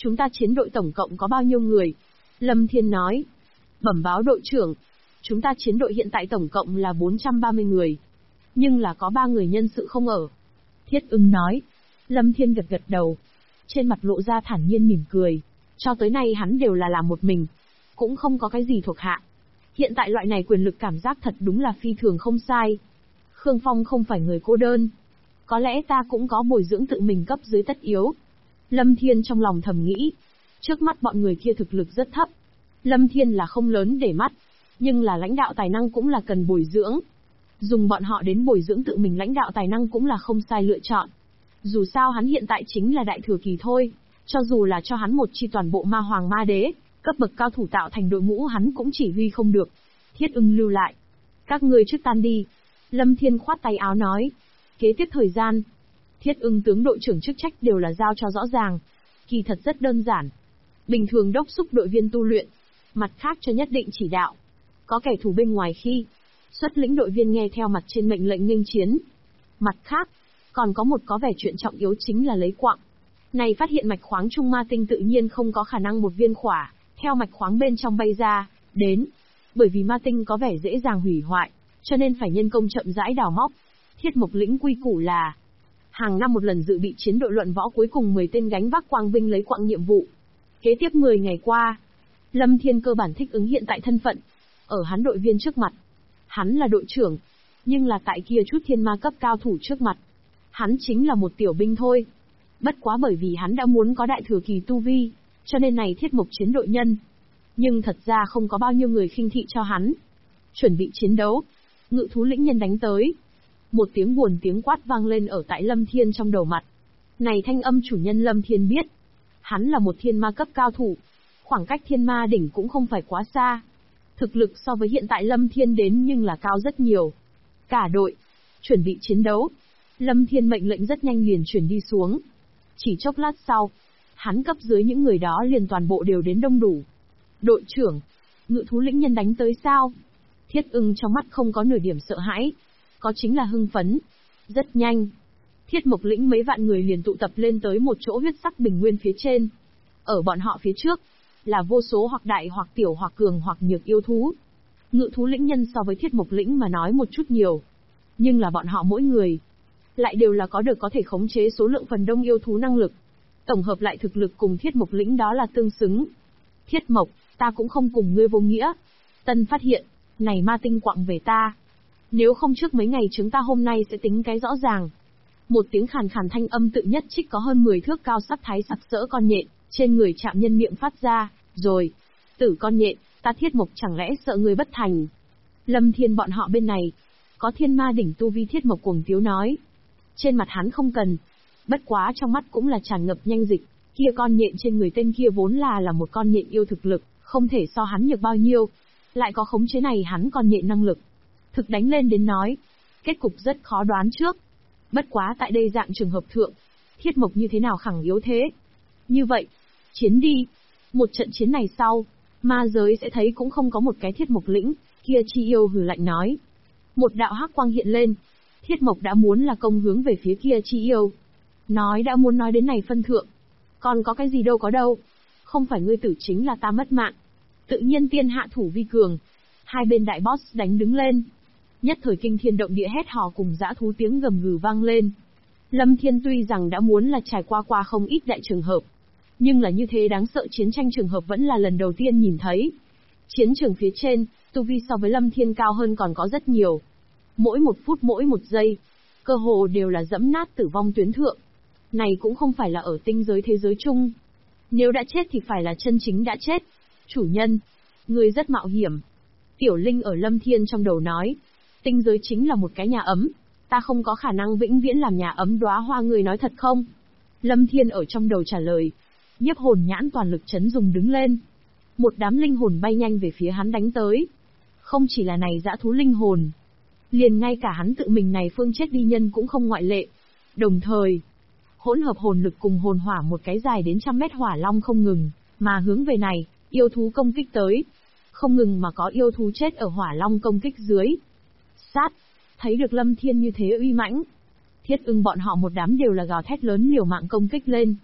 Chúng ta chiến đội tổng cộng có bao nhiêu người? Lâm Thiên nói. Bẩm báo đội trưởng. Chúng ta chiến đội hiện tại tổng cộng là 430 người. Nhưng là có 3 người nhân sự không ở. Thiết Ưng nói. Lâm Thiên gật gật đầu. Trên mặt lộ ra thản nhiên mỉm cười. Cho tới nay hắn đều là làm một mình. Cũng không có cái gì thuộc hạ. Hiện tại loại này quyền lực cảm giác thật đúng là phi thường không sai. Khương Phong không phải người cô đơn. Có lẽ ta cũng có bồi dưỡng tự mình cấp dưới tất yếu. Lâm Thiên trong lòng thầm nghĩ. Trước mắt bọn người kia thực lực rất thấp. Lâm Thiên là không lớn để mắt. Nhưng là lãnh đạo tài năng cũng là cần bồi dưỡng. Dùng bọn họ đến bồi dưỡng tự mình lãnh đạo tài năng cũng là không sai lựa chọn. Dù sao hắn hiện tại chính là đại thừa kỳ thôi. Cho dù là cho hắn một chi toàn bộ ma hoàng ma đế, cấp bậc cao thủ tạo thành đội ngũ hắn cũng chỉ huy không được. Thiết Ưng lưu lại. Các ngươi trước tan đi. Lâm Thiên khoát tay áo nói. Kế tiếp thời gian, Thiết Ưng tướng đội trưởng chức trách đều là giao cho rõ ràng. Kỳ thật rất đơn giản. Bình thường đốc thúc đội viên tu luyện. Mặt khác cho nhất định chỉ đạo. Có kẻ thù bên ngoài khi xuất lĩnh đội viên nghe theo mặt trên mệnh lệnh nghênh chiến. Mặt khác, còn có một có vẻ chuyện trọng yếu chính là lấy quặng. Này phát hiện mạch khoáng trung ma tinh tự nhiên không có khả năng một viên khỏa, theo mạch khoáng bên trong bay ra, đến. Bởi vì ma tinh có vẻ dễ dàng hủy hoại, cho nên phải nhân công chậm rãi đào móc. Thiết Mộc lĩnh quy củ là hàng năm một lần dự bị chiến đội luận võ cuối cùng 10 tên gánh vác quang vinh lấy quặng nhiệm vụ. Kế tiếp 10 ngày qua, Lâm Thiên cơ bản thích ứng hiện tại thân phận. Ở hắn đội viên trước mặt, hắn là đội trưởng, nhưng là tại kia chút thiên ma cấp cao thủ trước mặt, hắn chính là một tiểu binh thôi. Bất quá bởi vì hắn đã muốn có đại thừa kỳ tu vi, cho nên này Thiết Mộc chiến đội nhân. Nhưng thật ra không có bao nhiêu người khinh thị cho hắn. Chuẩn bị chiến đấu, Ngự thú lĩnh nhân đánh tới. Một tiếng buồn tiếng quát vang lên ở tại Lâm Thiên trong đầu mặt. Này thanh âm chủ nhân Lâm Thiên biết. Hắn là một thiên ma cấp cao thủ. Khoảng cách thiên ma đỉnh cũng không phải quá xa. Thực lực so với hiện tại Lâm Thiên đến nhưng là cao rất nhiều. Cả đội, chuẩn bị chiến đấu. Lâm Thiên mệnh lệnh rất nhanh liền chuyển đi xuống. Chỉ chốc lát sau, hắn cấp dưới những người đó liền toàn bộ đều đến đông đủ. Đội trưởng, Ngự thú lĩnh nhân đánh tới sao? Thiết Ưng trong mắt không có nửa điểm sợ hãi. Có chính là hưng phấn. Rất nhanh. Thiết Mộc lĩnh mấy vạn người liền tụ tập lên tới một chỗ huyết sắc bình nguyên phía trên. Ở bọn họ phía trước, là vô số hoặc đại hoặc tiểu hoặc cường hoặc nhược yêu thú. Ngự thú lĩnh nhân so với Thiết Mộc lĩnh mà nói một chút nhiều. Nhưng là bọn họ mỗi người, lại đều là có được có thể khống chế số lượng phần đông yêu thú năng lực. Tổng hợp lại thực lực cùng Thiết Mộc lĩnh đó là tương xứng. Thiết Mộc, ta cũng không cùng ngươi vô nghĩa. Tân phát hiện, này ma tinh quặng về ta. Nếu không trước mấy ngày chúng ta hôm nay sẽ tính cái rõ ràng. Một tiếng khàn khàn thanh âm tự nhất trích có hơn 10 thước cao sắc thái sặc sỡ con nhện, trên người chạm nhân miệng phát ra, rồi. Tử con nhện, ta Thiết Mộc chẳng lẽ sợ ngươi bất thành. Lâm Thiên bọn họ bên này, có thiên ma đỉnh tu vi Thiết Mộc cuồng tiếu nói. Trên mặt hắn không cần, bất quá trong mắt cũng là tràn ngập nhanh dịch, kia con nhện trên người tên kia vốn là một con nhện yêu thực lực, không thể so hắn nhược bao nhiêu. Lại có khống chế này hắn con nhện năng lực. Thực đánh lên đến nói, kết cục rất khó đoán trước. Bất quá tại đây dạng trường hợp thượng, Thiết Mộc như thế nào khẳng yếu thế. Như vậy, chiến đi. Một trận chiến này sau, ma giới sẽ thấy cũng không có một cái Thiết Mộc lĩnh, kia chi yêu hừ lạnh nói. Một đạo hắc quang hiện lên, Thiết Mộc đã muốn là công hướng về phía kia chi yêu. Nói đã muốn nói đến này phân thượng. Còn có cái gì đâu có đâu. Không phải ngươi tử chính là ta mất mạng. Tự nhiên tiên hạ thủ vi cường. Hai bên đại boss đánh đứng lên. Nhất thời kinh thiên động địa hét hò cùng dã thú tiếng gầm gừ vang lên. Lâm Thiên tuy rằng đã muốn là trải qua không ít đại trường hợp. Nhưng là như thế đáng sợ chiến tranh trường hợp vẫn là lần đầu tiên nhìn thấy. Chiến trường phía trên, tu vi so với Lâm Thiên cao hơn còn có rất nhiều. Mỗi một phút mỗi một giây, cơ hồ đều là dẫm nát tử vong tuyến thượng. Này cũng không phải là ở tinh giới thế giới chung. Nếu đã chết thì phải là chân chính đã chết. Chủ nhân, người rất mạo hiểm. Tiểu Linh ở Lâm Thiên trong đầu nói. Tinh giới chính là một cái nhà ấm. Ta không có khả năng vĩnh viễn làm nhà ấm đóa hoa, người nói thật không? Lâm Thiên ở trong đầu trả lời. Nhiếp hồn nhãn toàn lực chấn dùng đứng lên. Một đám linh hồn bay nhanh về phía hắn đánh tới. Không chỉ là này dã thú linh hồn. Liền ngay cả hắn tự mình này phương chết đi nhân cũng không ngoại lệ. Đồng thời, hỗn hợp hồn lực cùng hồn hỏa một cái dài đến 100 mét hỏa long không ngừng, mà hướng về này, yêu thú công kích tới. Không ngừng mà có yêu thú chết ở hỏa long công kích dưới. Sát, thấy được Lâm Thiên như thế uy mãnh. Thiết Ưng bọn họ một đám đều là gào thét lớn liều mạng công kích lên.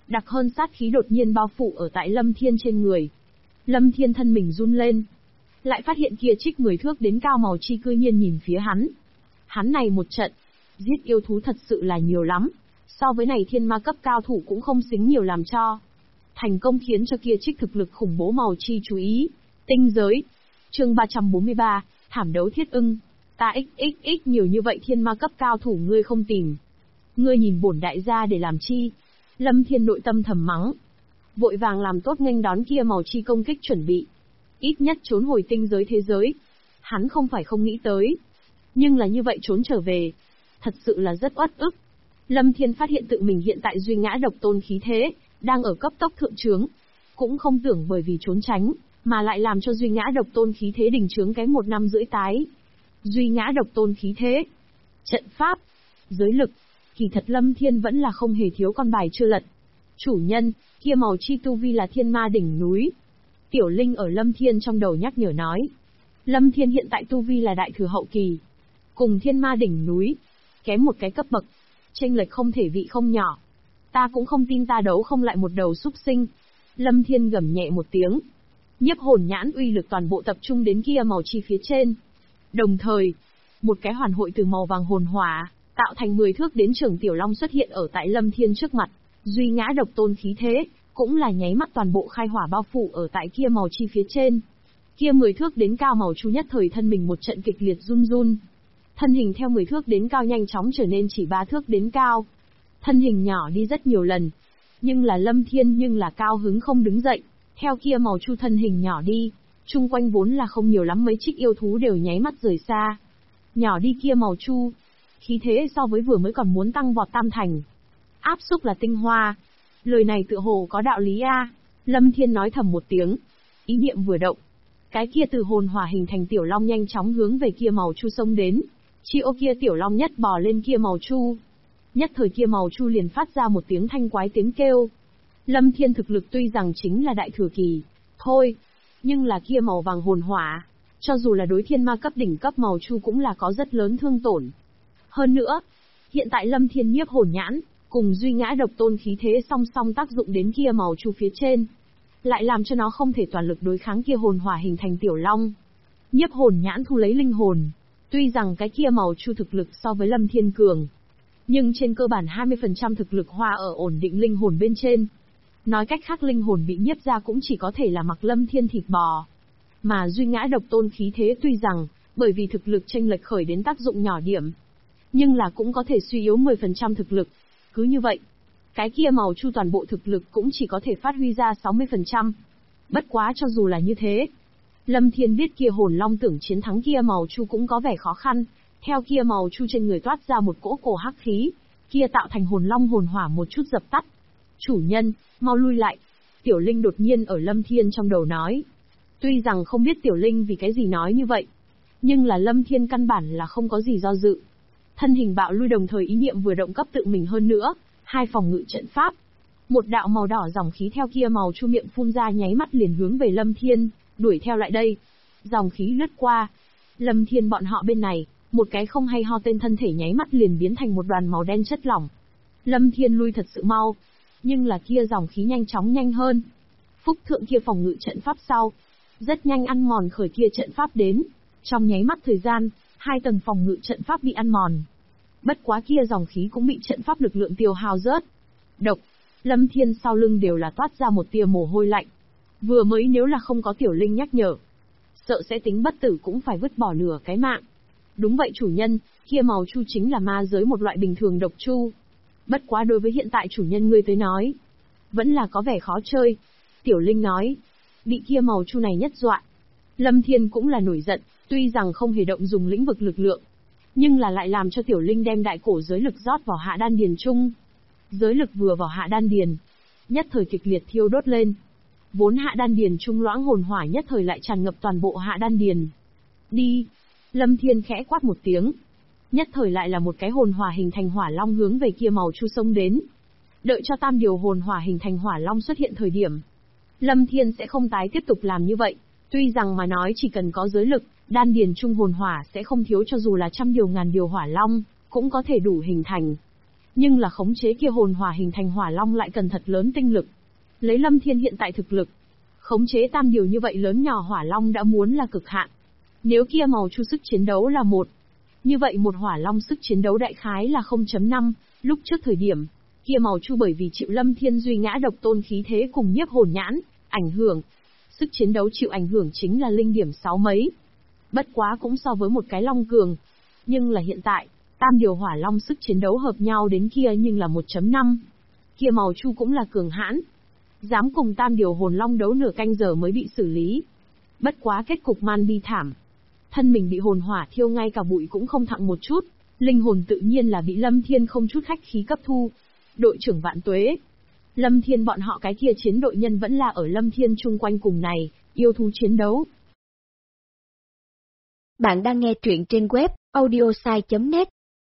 đặc hơn sát khí đột nhiên bao phủ ở tại Lâm Thiên trên người. Lâm Thiên thân mình run lên, lại phát hiện kia trích 10 thước đến cao màu chi cư nhiên nhìn phía hắn. Hắn này một trận, giết yêu thú thật sự là nhiều lắm, so với này thiên ma cấp cao thủ cũng không xính nhiều làm cho. Thành công khiến cho kia trích thực lực khủng bố màu chi chú ý. Tinh giới. Chương 343, thảm đấu thiết ưng. Ta xxx nhiều như vậy thiên ma cấp cao thủ ngươi không tìm. Ngươi nhìn bổn đại gia để làm chi? Lâm Thiên nội tâm thầm mắng. Vội vàng làm tốt nghênh đón kia màu chi công kích chuẩn bị. Ít nhất trốn hồi tinh giới thế giới. Hắn không phải không nghĩ tới. Nhưng là như vậy trốn trở về. Thật sự là rất uất ức. Lâm Thiên phát hiện tự mình hiện tại duy ngã độc tôn khí thế, đang ở cấp tốc thượng trướng. Cũng không tưởng bởi vì trốn tránh, mà lại làm cho duy ngã độc tôn khí thế đình trướng cái 1 năm rưỡi tái. Duy ngã độc tôn khí thế. Trận pháp. Giới lực. Kỳ thật Lâm Thiên vẫn là không hề thiếu con bài chưa lật. Chủ nhân, kia màu chi tu vi là thiên ma đỉnh núi. Tiểu Linh ở Lâm Thiên trong đầu nhắc nhở nói. Lâm Thiên hiện tại tu vi là đại thừa hậu kỳ. Cùng thiên ma đỉnh núi. Kém một cái cấp bậc. Chênh lệch không thể vị không nhỏ. Ta cũng không tin ta đấu không lại một đầu súc sinh. Lâm Thiên gầm nhẹ một tiếng. Nhiếp hồn nhãn uy lực toàn bộ tập trung đến kia màu chi phía trên. Đồng thời, một cái hoàn hội từ màu vàng hồn hỏa, tạo thành 10 thước đến trường tiểu long xuất hiện ở tại Lâm Thiên trước mặt. Duy ngã độc tôn khí thế, cũng là nháy mắt toàn bộ khai hỏa bao phủ ở tại kia màu chi phía trên. Kia 10 thước đến cao màu chu nhất thời thân mình một trận kịch liệt run run. Thân hình theo 10 thước đến cao nhanh chóng trở nên chỉ 3 thước đến cao. Thân hình nhỏ đi rất nhiều lần. Nhưng là Lâm Thiên nhưng là cao hứng không đứng dậy. Theo kia màu chu thân hình nhỏ đi, chung quanh vốn là không nhiều lắm mấy trích yêu thú đều nháy mắt rời xa. Nhỏ đi kia màu chu, khí thế so với vừa mới còn muốn tăng vọt tam thành. Áp xúc là tinh hoa. Lời này tựa hồ có đạo lý a. Lâm Thiên nói thầm một tiếng. Ý niệm vừa động. Cái kia từ hồn hỏa hình thành tiểu long nhanh chóng hướng về kia màu chu xông đến. Chi ô kia tiểu long nhất bò lên kia màu chu. Nhất thời kia màu chu liền phát ra một tiếng thanh quái tiếng kêu. Lâm Thiên thực lực tuy rằng chính là đại thừa kỳ, thôi, nhưng là kia màu vàng hồn hỏa, cho dù là đối thiên ma cấp đỉnh cấp màu chu cũng là có rất lớn thương tổn. Hơn nữa, hiện tại Lâm Thiên nhiếp hồn nhãn, cùng duy ngã độc tôn khí thế song song tác dụng đến kia màu chu phía trên, lại làm cho nó không thể toàn lực đối kháng kia hồn hỏa hình thành tiểu long. Nhiếp hồn nhãn thu lấy linh hồn, tuy rằng cái kia màu chu thực lực so với Lâm Thiên cường, nhưng trên cơ bản 20% thực lực hoa ở ổn định linh hồn bên trên. Nói cách khác linh hồn bị nhiếp ra cũng chỉ có thể là mặc Lâm Thiên thịt bò. Mà duy ngã độc tôn khí thế tuy rằng, bởi vì thực lực chênh lệch khởi đến tác dụng nhỏ điểm, nhưng là cũng có thể suy yếu 10% thực lực. Cứ như vậy, cái kia màu chu toàn bộ thực lực cũng chỉ có thể phát huy ra 60%. Bất quá cho dù là như thế, Lâm Thiên biết kia hồn long tưởng chiến thắng kia màu chu cũng có vẻ khó khăn. Theo kia màu chu trên người toát ra một cỗ cổ hắc khí, kia tạo thành hồn long hồn hỏa một chút dập tắt. Chủ nhân, mau lui lại. Tiểu Linh đột nhiên ở Lâm Thiên trong đầu nói. Tuy rằng không biết Tiểu Linh vì cái gì nói như vậy, nhưng là Lâm Thiên căn bản là không có gì do dự. Thân hình bạo lui đồng thời ý niệm vừa động cấp tự mình hơn nữa, 2 phòng ngự trận pháp. Một đạo màu đỏ dòng khí theo kia màu chu miệng phun ra nháy mắt liền hướng về Lâm Thiên, đuổi theo lại đây. Dòng khí lướt qua. Lâm Thiên bọn họ bên này, một cái không hay ho tên thân thể nháy mắt liền biến thành một đoàn màu đen chất lỏng. Lâm Thiên lui thật sự mau. Nhưng là kia dòng khí nhanh chóng nhanh hơn. Phúc thượng kia phòng ngự trận pháp sau. Rất nhanh ăn mòn khởi kia trận pháp đến. Trong nháy mắt thời gian, 2 tầng phòng ngự trận pháp bị ăn mòn. Bất quá kia dòng khí cũng bị trận pháp lực lượng tiêu hao rớt. Độc. Lâm Thiên sau lưng đều là toát ra một tia mồ hôi lạnh. Vừa mới nếu là không có Tiểu Linh nhắc nhở, sợ sẽ tính bất tử cũng phải vứt bỏ nửa cái mạng. Đúng vậy chủ nhân, kia màu chu chính là ma giới một loại bình thường độc chu. Bất quá đối với hiện tại chủ nhân ngươi tới nói, vẫn là có vẻ khó chơi. Tiểu Linh nói, bị kia màu chu này nhất dọa. Lâm Thiên cũng là nổi giận, tuy rằng không hề động dùng lĩnh vực lực lượng, nhưng là lại làm cho Tiểu Linh đem đại cổ giới lực rót vào hạ đan điền chung. Giới lực vừa vào hạ đan điền, nhất thời kịch liệt thiêu đốt lên. Vốn hạ đan điền trung loãng hồn hỏa nhất thời lại tràn ngập toàn bộ hạ đan điền. Đi! Lâm Thiên khẽ quát một tiếng. Nhất thời lại là một cái hồn hỏa hình thành hỏa long hướng về kia màu chu sông đến. Đợi cho tam điều hồn hỏa hình thành hỏa long xuất hiện thời điểm, Lâm Thiên sẽ không tái tiếp tục làm như vậy. Tuy rằng mà nói chỉ cần có giới lực, đan điền trung hồn hỏa sẽ không thiếu cho dù là trăm điều ngàn điều hỏa long, cũng có thể đủ hình thành. Nhưng là khống chế kia hồn hỏa hình thành hỏa long lại cần thật lớn tinh lực. Lấy Lâm Thiên hiện tại thực lực, khống chế tam điều như vậy lớn nhỏ hỏa long đã muốn là cực hạn. Nếu kia màu chu sức chiến đấu là 1, như vậy một hỏa long sức chiến đấu đại khái là 0.5, lúc trước thời điểm, kia màu chu bởi vì chịu Lâm Thiên duy ngã độc tôn khí thế cùng nhiếp hồn nhãn, ảnh hưởng. Sức chiến đấu chịu ảnh hưởng chính là linh điểm 6 mấy. Bất quá cũng so với một cái long cường. Nhưng là hiện tại, tam điều hỏa long sức chiến đấu hợp nhau đến kia nhưng là 1.5. Kia màu chu cũng là cường hãn. Dám cùng tam điều hồn long đấu nửa canh giờ mới bị xử lý. Bất quá kết cục man bi thảm. Thân mình bị hồn hỏa thiêu ngay cả bụi cũng không thặng một chút. Linh hồn tự nhiên là bị Lâm Thiên không chút khách khí cấp thu. Đội trưởng vạn tuế. Lâm Thiên bọn họ cái kia chiến đội nhân vẫn là ở Lâm Thiên chung quanh cùng này, yêu thú chiến đấu. Bạn đang nghe truyện trên web audiosai.net.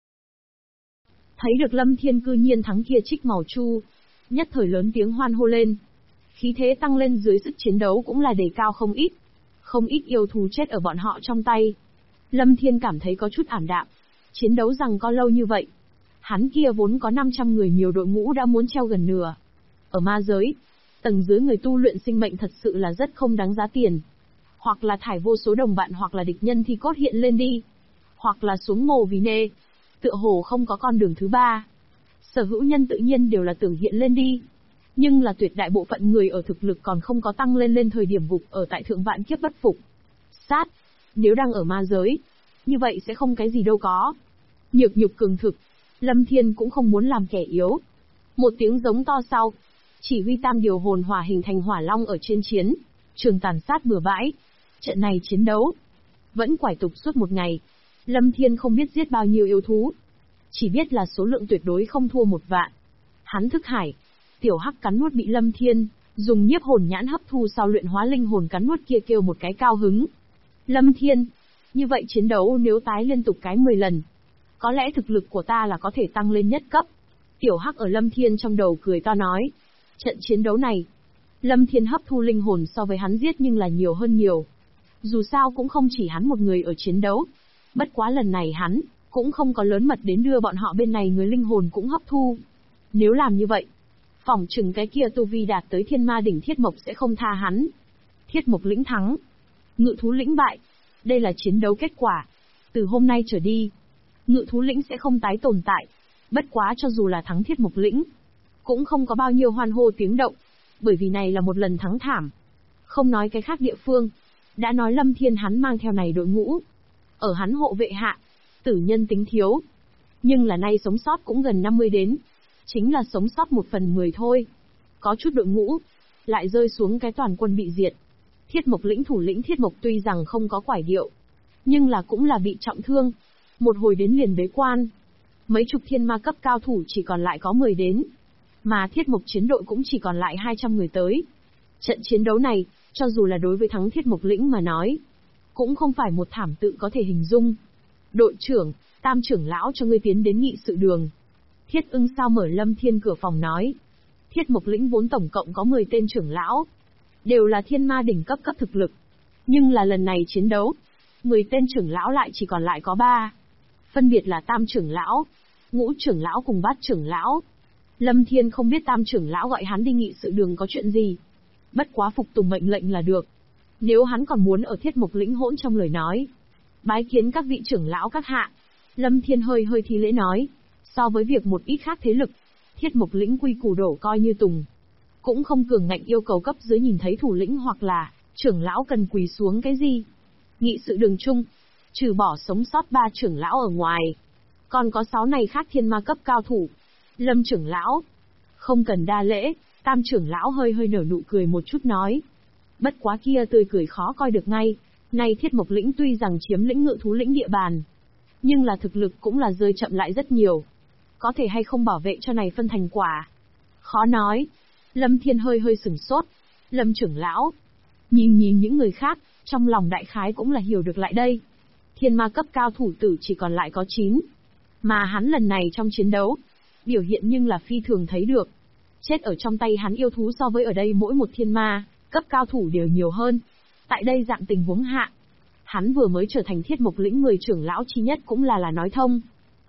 Thấy được Lâm Thiên cư nhiên thắng kia trích màu chu, nhất thời lớn tiếng hoan hô lên. Khí thế tăng lên dưới sức chiến đấu cũng là đề cao không ít. Không ít yêu thú chết ở bọn họ trong tay. Lâm Thiên cảm thấy có chút ảm đạm. Chiến đấu rằng có lâu như vậy. Hắn kia vốn có 500 người nhiều đội ngũ đã muốn treo gần nửa. Ở ma giới, tầng dưới người tu luyện sinh mệnh thật sự là rất không đáng giá tiền. Hoặc là thải vô số đồng bạn hoặc là địch nhân thì cốt hiện lên đi. Hoặc là xuống mồ vì nê. Tựa hồ không có con đường thứ ba. Sở hữu nhân tự nhiên đều là tưởng hiện lên đi. Nhưng là tuyệt đại bộ phận người ở thực lực còn không có tăng lên thời điểm gục ở tại thượng vạn kiếp bất phục. Sát. Nếu đang ở ma giới, như vậy sẽ không cái gì đâu có. Nhược nhục cường thực. Lâm Thiên cũng không muốn làm kẻ yếu. Một tiếng giống to sau. Chỉ huy tam điều hồn hỏa hình thành hỏa long ở trên chiến. Trường tàn sát bừa bãi. Trận này chiến đấu vẫn quải tục suốt một ngày. Lâm Thiên không biết giết bao nhiêu yêu thú. Chỉ biết là số lượng tuyệt đối không thua 1 vạn. Hắn thức hải. Tiểu hắc cắn nuốt bị Lâm Thiên dùng nhiếp hồn nhãn hấp thu sau luyện hóa linh hồn cắn nuốt kia kêu một cái cao hứng. Lâm Thiên, như vậy chiến đấu nếu tái liên tục cái 10 lần, có lẽ thực lực của ta là có thể tăng lên nhất cấp. Tiểu hắc ở Lâm Thiên trong đầu cười to nói. Trận chiến đấu này, Lâm Thiên hấp thu linh hồn so với hắn giết nhưng là nhiều hơn nhiều. Dù sao cũng không chỉ hắn một người ở chiến đấu. Bất quá lần này hắn cũng không có lớn mật đến đưa bọn họ bên này người linh hồn cũng hấp thu. Nếu làm như vậy, phỏng chừng cái kia tu vi đạt tới thiên ma đỉnh Thiết Mộc sẽ không tha hắn. Thiết Mộc lĩnh thắng, Ngự thú lĩnh bại. Đây là chiến đấu kết quả. Từ hôm nay trở đi, Ngự thú lĩnh sẽ không tái tồn tại. Bất quá cho dù là thắng Thiết Mộc lĩnh, cũng không có bao nhiêu hoan hô tiếng động. Bởi vì này là một lần thắng thảm. Không nói cái khác địa phương. Đã nói Lâm Thiên hắn mang theo này đội ngũ. Ở hắn hộ vệ hạ, tử nhân tính thiếu. Nhưng là nay sống sót cũng gần 50 đến. Chính là sống sót 1/10 thôi. Có chút đội ngũ, lại rơi xuống cái toàn quân bị diệt. Thiết Mộc lĩnh thủ lĩnh Thiết Mộc tuy rằng không có quải điệu, nhưng là cũng là bị trọng thương. Một hồi đến liền bế quan. Mấy chục thiên ma cấp cao thủ chỉ còn lại có 10 đến. Mà Thiết Mộc chiến đội cũng chỉ còn lại 200 người tới. Trận chiến đấu này, cho dù là đối với thắng Thiết Mộc lĩnh mà nói, cũng không phải một thảm tự có thể hình dung. Đội trưởng, Tam trưởng lão cho ngươi tiến đến nghị sự đường. Thiết Ưng sao mở Lâm Thiên cửa phòng nói. Thiết Mộc lĩnh vốn tổng cộng có 10 tên trưởng lão. Đều là thiên ma đỉnh cấp thực lực. Nhưng là lần này chiến đấu, 10 tên trưởng lão lại chỉ còn lại có 3. Phân biệt là Tam trưởng lão, Ngũ trưởng lão cùng Bát trưởng lão. Lâm Thiên không biết Tam trưởng lão gọi hắn đi nghị sự đường có chuyện gì. Bất quá phục tùng mệnh lệnh là được. Nếu hắn còn muốn ở Thiết Mộc lĩnh hỗn trong lời nói. Bái kiến các vị trưởng lão các hạ. Lâm Thiên hơi thi lễ nói. So với việc một ít khác thế lực, Thiết Mộc lĩnh quy củ đổ coi như tùng. Cũng không cường ngạnh yêu cầu cấp dưới nhìn thấy thủ lĩnh hoặc là trưởng lão cần quỳ xuống cái gì. Nghị sự đường chung, trừ bỏ sống sót 3 trưởng lão ở ngoài, còn có 6 này khác thiên ma cấp cao thủ. Lâm trưởng lão, không cần đa lễ. Tam trưởng lão hơi nở nụ cười một chút nói. Bất quá kia tươi cười khó coi được ngay. Nay Thiết Mộc lĩnh tuy rằng chiếm lĩnh Ngự thú lĩnh địa bàn, nhưng là thực lực cũng là rơi chậm lại rất nhiều. Có thể hay không bảo vệ cho này phân thành quả, khó nói. Lâm Thiên hơi sửng sốt. Lâm trưởng lão, nhìn những người khác, trong lòng đại khái cũng là hiểu được lại đây. Thiên ma cấp cao thủ tử chỉ còn lại có 9. Mà hắn lần này trong chiến đấu, biểu hiện nhưng là phi thường thấy được. Chết ở trong tay hắn yêu thú so với ở đây mỗi một thiên ma cấp cao thủ đều nhiều hơn. Tại đây dạng tình huống hạ, hắn vừa mới trở thành Thiết Mộc lĩnh 10 trưởng lão chi nhất cũng là nói thông.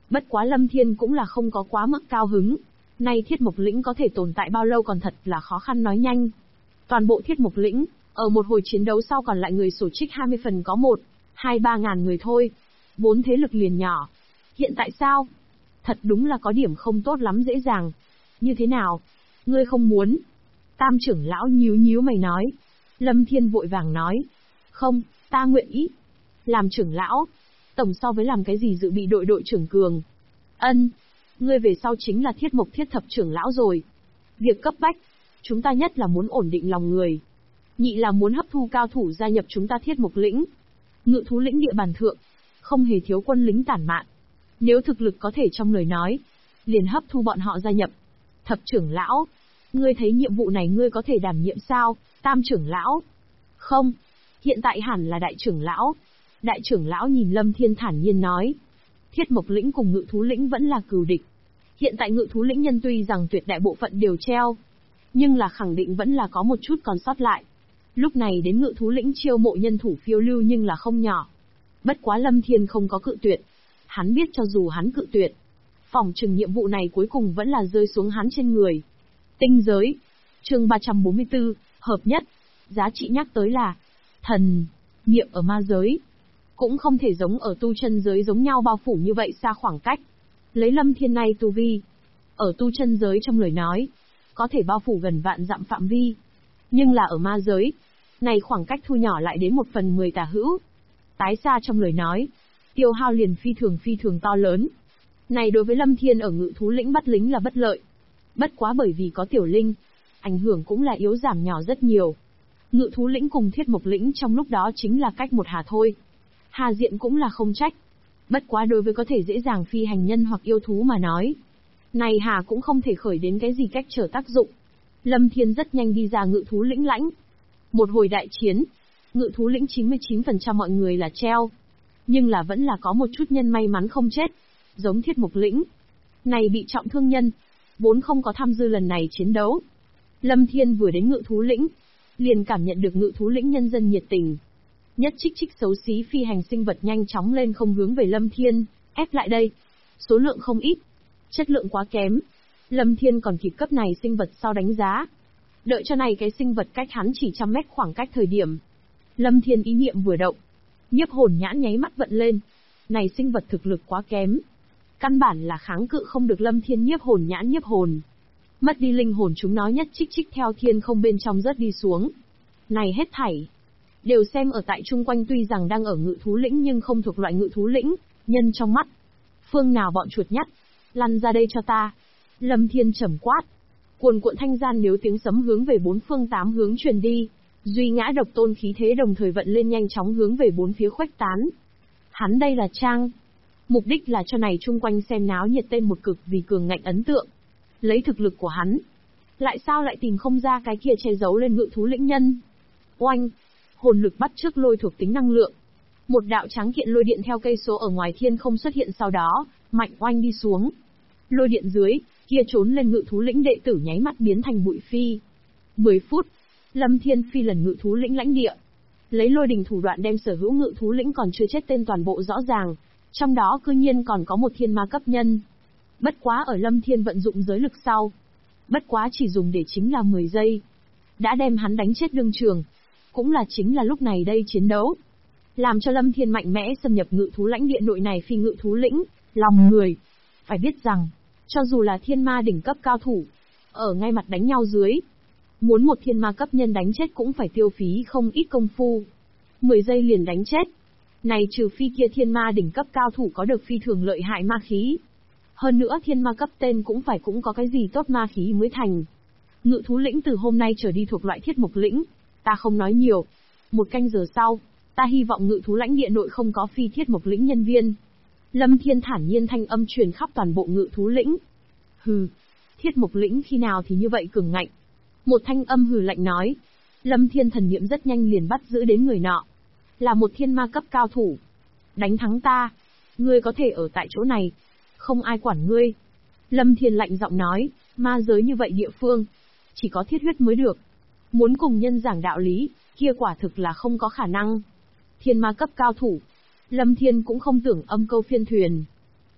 Bất quá Lâm Thiên cũng là không có quá mức cao hứng. Nay Thiết Mộc Lĩnh có thể tồn tại bao lâu còn thật là khó khăn nói nhanh. Toàn bộ Thiết Mộc Lĩnh, ở một hồi chiến đấu sau còn lại người sổ trích 20 phần có 1-2-3 ngàn người thôi. 4 thế lực liền nhỏ. Hiện tại sao? Thật đúng là có điểm không tốt lắm dễ dàng. Như thế nào? Ngươi không muốn? Tam trưởng lão nhíu nhíu mày nói. Lâm Thiên vội vàng nói. Không, ta nguyện ý. Làm trưởng lão. Tổng so với làm cái gì dự bị đội trưởng cường. Ân. Ngươi về sau chính là Thiết Mộc Thiết Thập trưởng lão rồi. Việc cấp bách. Chúng ta nhất là muốn ổn định lòng người. Nhị là muốn hấp thu cao thủ gia nhập chúng ta Thiết Mộc Lĩnh. Ngự thú lĩnh địa bàn thượng. Không hề thiếu quân lính tản mạn. Nếu thực lực có thể trong lời nói. Liền hấp thu bọn họ gia nhập. Thập trưởng lão. Ngươi thấy nhiệm vụ này ngươi có thể đảm nhiệm sao? Tam trưởng lão. Không. Hiện tại hẳn là đại trưởng lão. Đại trưởng lão nhìn Lâm Thiên thản nhiên nói. Thiết Mộc Lĩnh cùng Ngự thú lĩnh vẫn là cừu địch. Hiện tại Ngự thú lĩnh nhân tuy rằng tuyệt đại bộ phận đều treo. Nhưng là khẳng định vẫn là có một chút còn sót lại. Lúc này đến Ngự thú lĩnh chiêu mộ nhân thủ phiêu lưu nhưng là không nhỏ. Bất quá Lâm Thiên không có cự tuyệt. Hắn biết cho dù hắn cự tuyệt, phỏng chừng nhiệm vụ này cuối cùng vẫn là rơi xuống hắn trên người. Tinh giới. Chương 344, hợp nhất. Giá trị nhắc tới là thần niệm ở ma giới. Cũng không thể giống ở tu chân giới giống nhau bao phủ như vậy xa khoảng cách. Lấy Lâm Thiên này tu vi, ở tu chân giới trong lời nói, có thể bao phủ gần vạn dặm phạm vi. Nhưng là ở ma giới, này khoảng cách thu nhỏ lại đến 1/10 tả hữu. Tái xa trong lời nói, tiêu hao liền phi thường to lớn. Này đối với Lâm Thiên ở Ngự thú lĩnh bắt lính là bất lợi. Bất quá bởi vì có tiểu linh, ảnh hưởng cũng là yếu giảm nhỏ rất nhiều. Ngự thú lĩnh cùng Thiết Mộc lĩnh trong lúc đó chính là cách một hà thôi. Hà diện cũng là không trách. Bất quá đối với có thể dễ dàng phi hành nhân hoặc yêu thú mà nói, này hà cũng không thể khởi đến cái gì cách trở tác dụng. Lâm Thiên rất nhanh đi ra Ngự thú lĩnh lãnh. Một hồi đại chiến, Ngự thú lĩnh 99% mọi người là treo. Nhưng là vẫn là có một chút nhân may mắn không chết. Giống Thiết Mộc lĩnh. Này bị trọng thương nhân, vốn không có tham dự lần này chiến đấu. Lâm Thiên vừa đến Ngự thú lĩnh, liền cảm nhận được Ngự thú lĩnh nhân dân nhiệt tình. Nhất trích xấu xí phi hành sinh vật nhanh chóng lên không hướng về Lâm Thiên, ép lại đây. Số lượng không ít, chất lượng quá kém. Lâm Thiên còn kịp cấp này sinh vật sau đánh giá. Đợi cho này cái sinh vật cách hắn chỉ 100 mét khoảng cách thời điểm. Lâm Thiên ý niệm vừa động, nhiếp hồn nhãn nháy mắt vận lên. Này sinh vật thực lực quá kém. Căn bản là kháng cự không được Lâm Thiên nhiếp hồn nhãn nhiếp hồn. Mất đi linh hồn chúng nó nhất trích theo thiên không bên trong rớt đi xuống. Này hết thảy đều xem ở tại chung quanh tuy rằng đang ở Ngự thú lĩnh nhưng không thuộc loại Ngự thú lĩnh, nhân trong mắt. Phương nào bọn chuột nhắt, lăn ra đây cho ta. Lâm Thiên trầm quát. Cuồn cuộn thanh gian nếu tiếng sấm hướng về 4 phương 8 hướng truyền đi. Duy ngã độc tôn khí thế đồng thời vận lên nhanh chóng hướng về 4 phía khuếch tán. Hắn đây là trang. Mục đích là cho này chung quanh xem náo nhiệt tên một cực vì cường ngạnh ấn tượng. Lấy thực lực của hắn, lại sao lại tìm không ra cái kia che giấu lên Ngự thú lĩnh nhân. Oanh, hồn lực bắt trước lôi thuộc tính năng lượng. Một đạo trắng kiện lôi điện theo cây số ở ngoài thiên không xuất hiện sau đó, mạnh oanh đi xuống. Lôi điện dưới, kia trốn lên Ngự thú lĩnh đệ tử nháy mắt biến thành bụi phi. 10 phút, Lâm Thiên phi lần Ngự thú lĩnh lãnh địa. Lấy lôi đình thủ đoạn đem sở hữu Ngự thú lĩnh còn chưa chết tên toàn bộ rõ ràng. Trong đó cư nhiên còn có một thiên ma cấp nhân. Bất quá ở Lâm Thiên vận dụng giới lực sau. Bất quá chỉ dùng để chính là 10 giây. Đã đem hắn đánh chết đương trường. Cũng là chính là lúc này đây chiến đấu. Làm cho Lâm Thiên mạnh mẽ xâm nhập Ngự thú lãnh địa nội này phi Ngự thú lĩnh, lòng người. Phải biết rằng, cho dù là thiên ma đỉnh cấp cao thủ, ở ngay mặt đánh nhau dưới. Muốn một thiên ma cấp nhân đánh chết cũng phải tiêu phí không ít công phu. 10 giây liền đánh chết. Này trừ phi kia thiên ma đỉnh cấp cao thủ có được phi thường lợi hại ma khí. Hơn nữa thiên ma cấp tên cũng phải cũng có cái gì tốt ma khí mới thành. Ngự thú lĩnh từ hôm nay trở đi thuộc loại Thiết Mộc lĩnh. Ta không nói nhiều. 1 canh giờ sau, ta hy vọng Ngự thú lãnh địa nội không có phi Thiết Mộc lĩnh nhân viên. Lâm Thiên thản nhiên thanh âm truyền khắp toàn bộ Ngự thú lĩnh. Hừ, Thiết Mộc lĩnh khi nào thì như vậy cường ngạnh. Một thanh âm hừ lạnh nói. Lâm Thiên thần niệm rất nhanh liền bắt giữ đến người nọ. Là một thiên ma cấp cao thủ. Đánh thắng ta, ngươi có thể ở tại chỗ này. Không ai quản ngươi. Lâm Thiên lạnh giọng nói, ma giới như vậy địa phương, chỉ có thiết huyết mới được. Muốn cùng nhân giảng đạo lý, kia quả thực là không có khả năng. Thiên ma cấp cao thủ. Lâm Thiên cũng không tưởng âm câu phiên thuyền.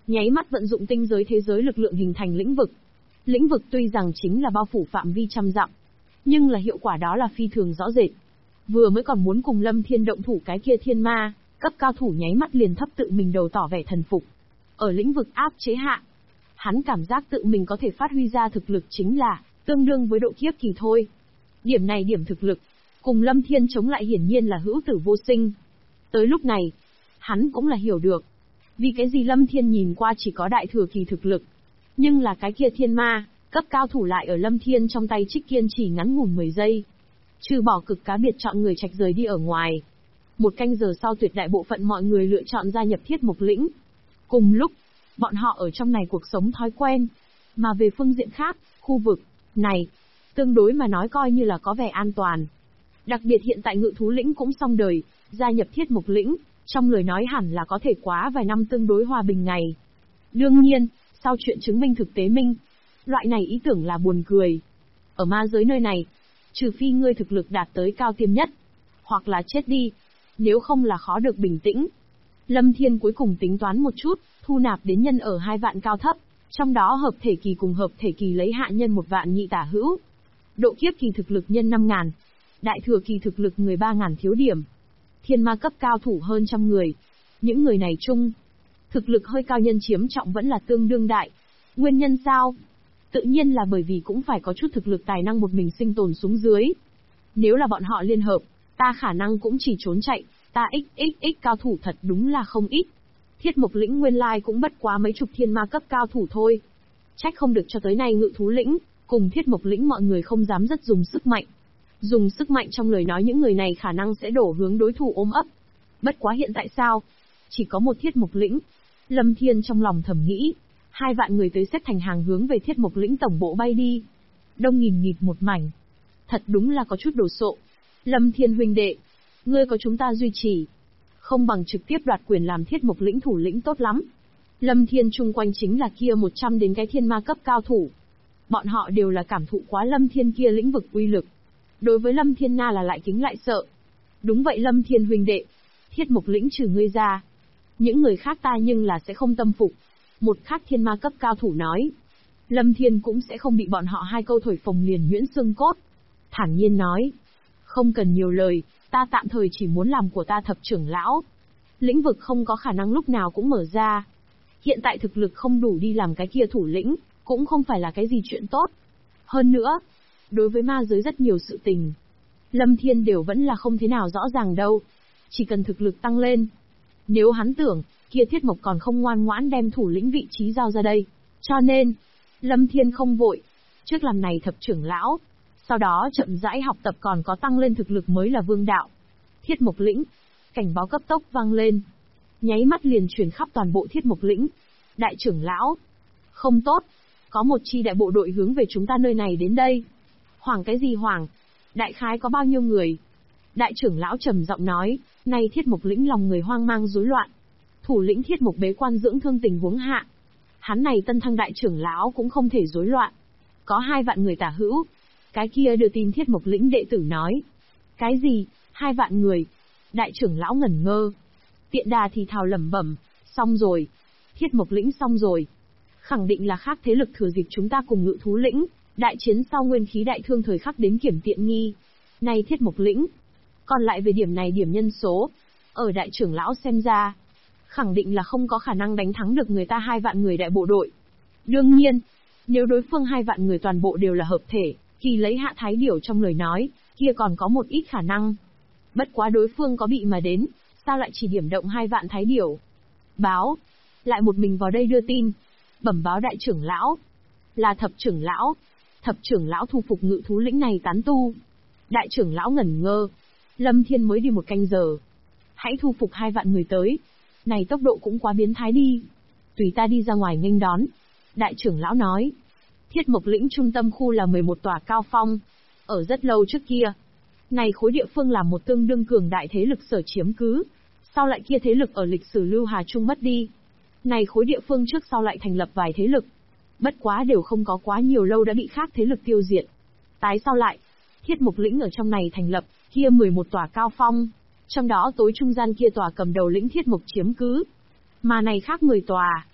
nháy mắt vận dụng tinh giới thế giới lực lượng hình thành lĩnh vực. Lĩnh vực tuy rằng chính là bao phủ phạm vi trăm dặm, nhưng là hiệu quả đó là phi thường rõ rệt. Vừa mới còn muốn cùng Lâm Thiên động thủ cái kia thiên ma, cấp cao thủ nháy mắt liền thấp tự mình đầu tỏ vẻ thần phục. Ở lĩnh vực áp chế hạ, hắn cảm giác tự mình có thể phát huy ra thực lực chính là tương đương với độ kiếp kỳ thôi. Điểm này điểm thực lực, cùng Lâm Thiên chống lại hiển nhiên là hữu tử vô sinh. Tới lúc này, hắn cũng là hiểu được, vì cái gì Lâm Thiên nhìn qua chỉ có đại thừa kỳ thực lực, nhưng là cái kia thiên ma, cấp cao thủ lại ở Lâm Thiên trong tay trích kiên chỉ ngắn ngủn 10 giây. Trừ bỏ cực cá biệt chọn người trạch rời đi ở ngoài. Một canh giờ sau tuyệt đại bộ phận mọi người lựa chọn gia nhập Thiết Mộc Lĩnh. Cùng lúc, bọn họ ở trong này cuộc sống thói quen. Mà về phương diện khác, khu vực này, tương đối mà nói coi như là có vẻ an toàn. Đặc biệt hiện tại Ngự Thú Lĩnh cũng xong đời, gia nhập Thiết Mộc Lĩnh, trong lời nói hẳn là có thể quá vài năm tương đối hòa bình ngày. Đương nhiên, sau chuyện chứng minh thực tế minh, loại này ý tưởng là buồn cười. Ở ma giới nơi này, trừ phi ngươi thực lực đạt tới cao tiêm nhất, hoặc là chết đi, nếu không là khó được bình tĩnh. Lâm Thiên cuối cùng tính toán một chút, thu nạp đến nhân ở 2 vạn cao thấp, trong đó hợp thể kỳ cùng hợp thể kỳ lấy hạ nhân 1 vạn nhị tả hữu. Độ kiếp kỳ thực lực nhân 5.000, đại thừa kỳ thực lực người 3.000 thiếu điểm. Thiên ma cấp cao thủ hơn 100 người. Những người này chung, thực lực hơi cao nhân chiếm trọng vẫn là tương đương đại. Nguyên nhân sao? Tự nhiên là bởi vì cũng phải có chút thực lực tài năng một mình sinh tồn xuống dưới. Nếu là bọn họ liên hợp, ta khả năng cũng chỉ trốn chạy, ta xxx cao thủ thật đúng là không ít. Thiết Mộc Lĩnh nguyên lai cũng bất quá mấy chục thiên ma cấp cao thủ thôi. Trách không được cho tới nay Ngự Thú Lĩnh, cùng Thiết Mộc Lĩnh mọi người không dám rất dùng sức mạnh. Dùng sức mạnh trong lời nói những người này khả năng sẽ đổ hướng đối thủ ôm ấp. Bất quá hiện tại sao? Chỉ có một Thiết Mộc Lĩnh. Lâm Thiên trong lòng thầm nghĩ. 2 vạn người tới xếp thành hàng hướng về Thiết Mộc Lĩnh tổng bộ bay đi. Đông nghìn nghịt một mảnh. Thật đúng là có chút đồ sộ. Lâm Thiên huynh đệ, ngươi có chúng ta duy trì, không bằng trực tiếp đoạt quyền làm Thiết Mộc Lĩnh thủ lĩnh tốt lắm. Lâm Thiên chung quanh chính là kia 100 đến cái thiên ma cấp cao thủ. Bọn họ đều là cảm thụ quá Lâm Thiên kia lĩnh vực uy lực. Đối với Lâm Thiên na là lại kính lại sợ. Đúng vậy Lâm Thiên huynh đệ, Thiết Mộc Lĩnh trừ ngươi ra, những người khác ta nhưng là sẽ không tâm phục. Một khác thiên ma cấp cao thủ nói. Lâm Thiên cũng sẽ không bị bọn họ 2 câu thổi phồng liền nhuyễn xương cốt. Thản nhiên nói. Không cần nhiều lời, ta tạm thời chỉ muốn làm của ta thập trưởng lão. Lĩnh vực không có khả năng lúc nào cũng mở ra. Hiện tại thực lực không đủ đi làm cái kia thủ lĩnh, cũng không phải là cái gì chuyện tốt. Hơn nữa, đối với ma giới rất nhiều sự tình, Lâm Thiên đều vẫn là không thế nào rõ ràng đâu. Chỉ cần thực lực tăng lên. Nếu hắn tưởng, kia Thiết Mộc còn không ngoan ngoãn đem thủ lĩnh vị trí giao ra đây. Cho nên, Lâm Thiên không vội. Trước làm này thập trưởng lão. Sau đó chậm rãi học tập còn có tăng lên thực lực mới là vương đạo. Thiết Mộc Lĩnh. Cảnh báo cấp tốc vang lên. Nháy mắt liền truyền khắp toàn bộ Thiết Mộc Lĩnh. Đại trưởng lão. Không tốt. Có một chi đại bộ đội hướng về chúng ta nơi này đến đây. Hoảng cái gì hoảng? Đại khái có bao nhiêu người? Đại trưởng lão trầm giọng nói. Nay Thiết Mộc Lĩnh lòng người hoang mang rối loạn. Thủ lĩnh Thiết Mộc bế quan dưỡng thương tình huống hạ. Hắn này tân thăng đại trưởng lão cũng không thể rối loạn. Có 2 vạn người tả hữu. Cái kia đưa tin Thiết Mộc Lĩnh đệ tử nói. Cái gì? 2 vạn người? Đại trưởng lão ngẩn ngơ. Tiện đà thì thào lẩm bẩm. Xong rồi. Thiết Mộc Lĩnh xong rồi. Khẳng định là khác thế lực thừa dịp chúng ta cùng Ngự Thú Lĩnh. Đại chiến sau nguyên khí đại thương thời khắc đến kiểm tiện nghi. Này Thiết Mộc Lĩnh. Còn lại về điểm này điểm nhân số. Ở đại trưởng lão xem ra. Khẳng định là không có khả năng đánh thắng được người ta 2 vạn người đại bộ đội. Đương nhiên, nếu đối phương 2 vạn người toàn bộ đều là hợp thể, thì lấy Hạ Thái Điểu trong lời nói, kia còn có một ít khả năng. Bất quá đối phương có bị mà đến, sao lại chỉ điểm động 2 vạn Thái Điểu? Báo, lại một mình vào đây đưa tin. Bẩm báo đại trưởng lão. Là thập trưởng lão. Thập trưởng lão thu phục Ngự Thú Lĩnh này tán tu. Đại trưởng lão ngẩn ngơ. Lâm Thiên mới đi 1 canh giờ. Hãy thu phục 2 vạn người tới. Này tốc độ cũng quá biến thái đi. Tùy ta đi ra ngoài nghênh đón. Đại trưởng lão nói. Thiết Mộc Lĩnh trung tâm khu là 11 tòa cao phong. Ở rất lâu trước kia. Này khối địa phương là một tương đương cường đại thế lực sở chiếm cứ. Sau lại kia thế lực ở lịch sử Lưu Hà Trung mất đi. Này khối địa phương trước sau lại thành lập vài thế lực. Bất quá đều không có quá nhiều lâu đã bị khác thế lực tiêu diệt. Tái sau lại, Thiết Mộc Lĩnh ở trong này thành lập, kia 11 tòa cao phong. Trong đó tối trung gian kia tòa cầm đầu lĩnh Thiết Mộc chiếm cứ. Mà này khác 10 tòa.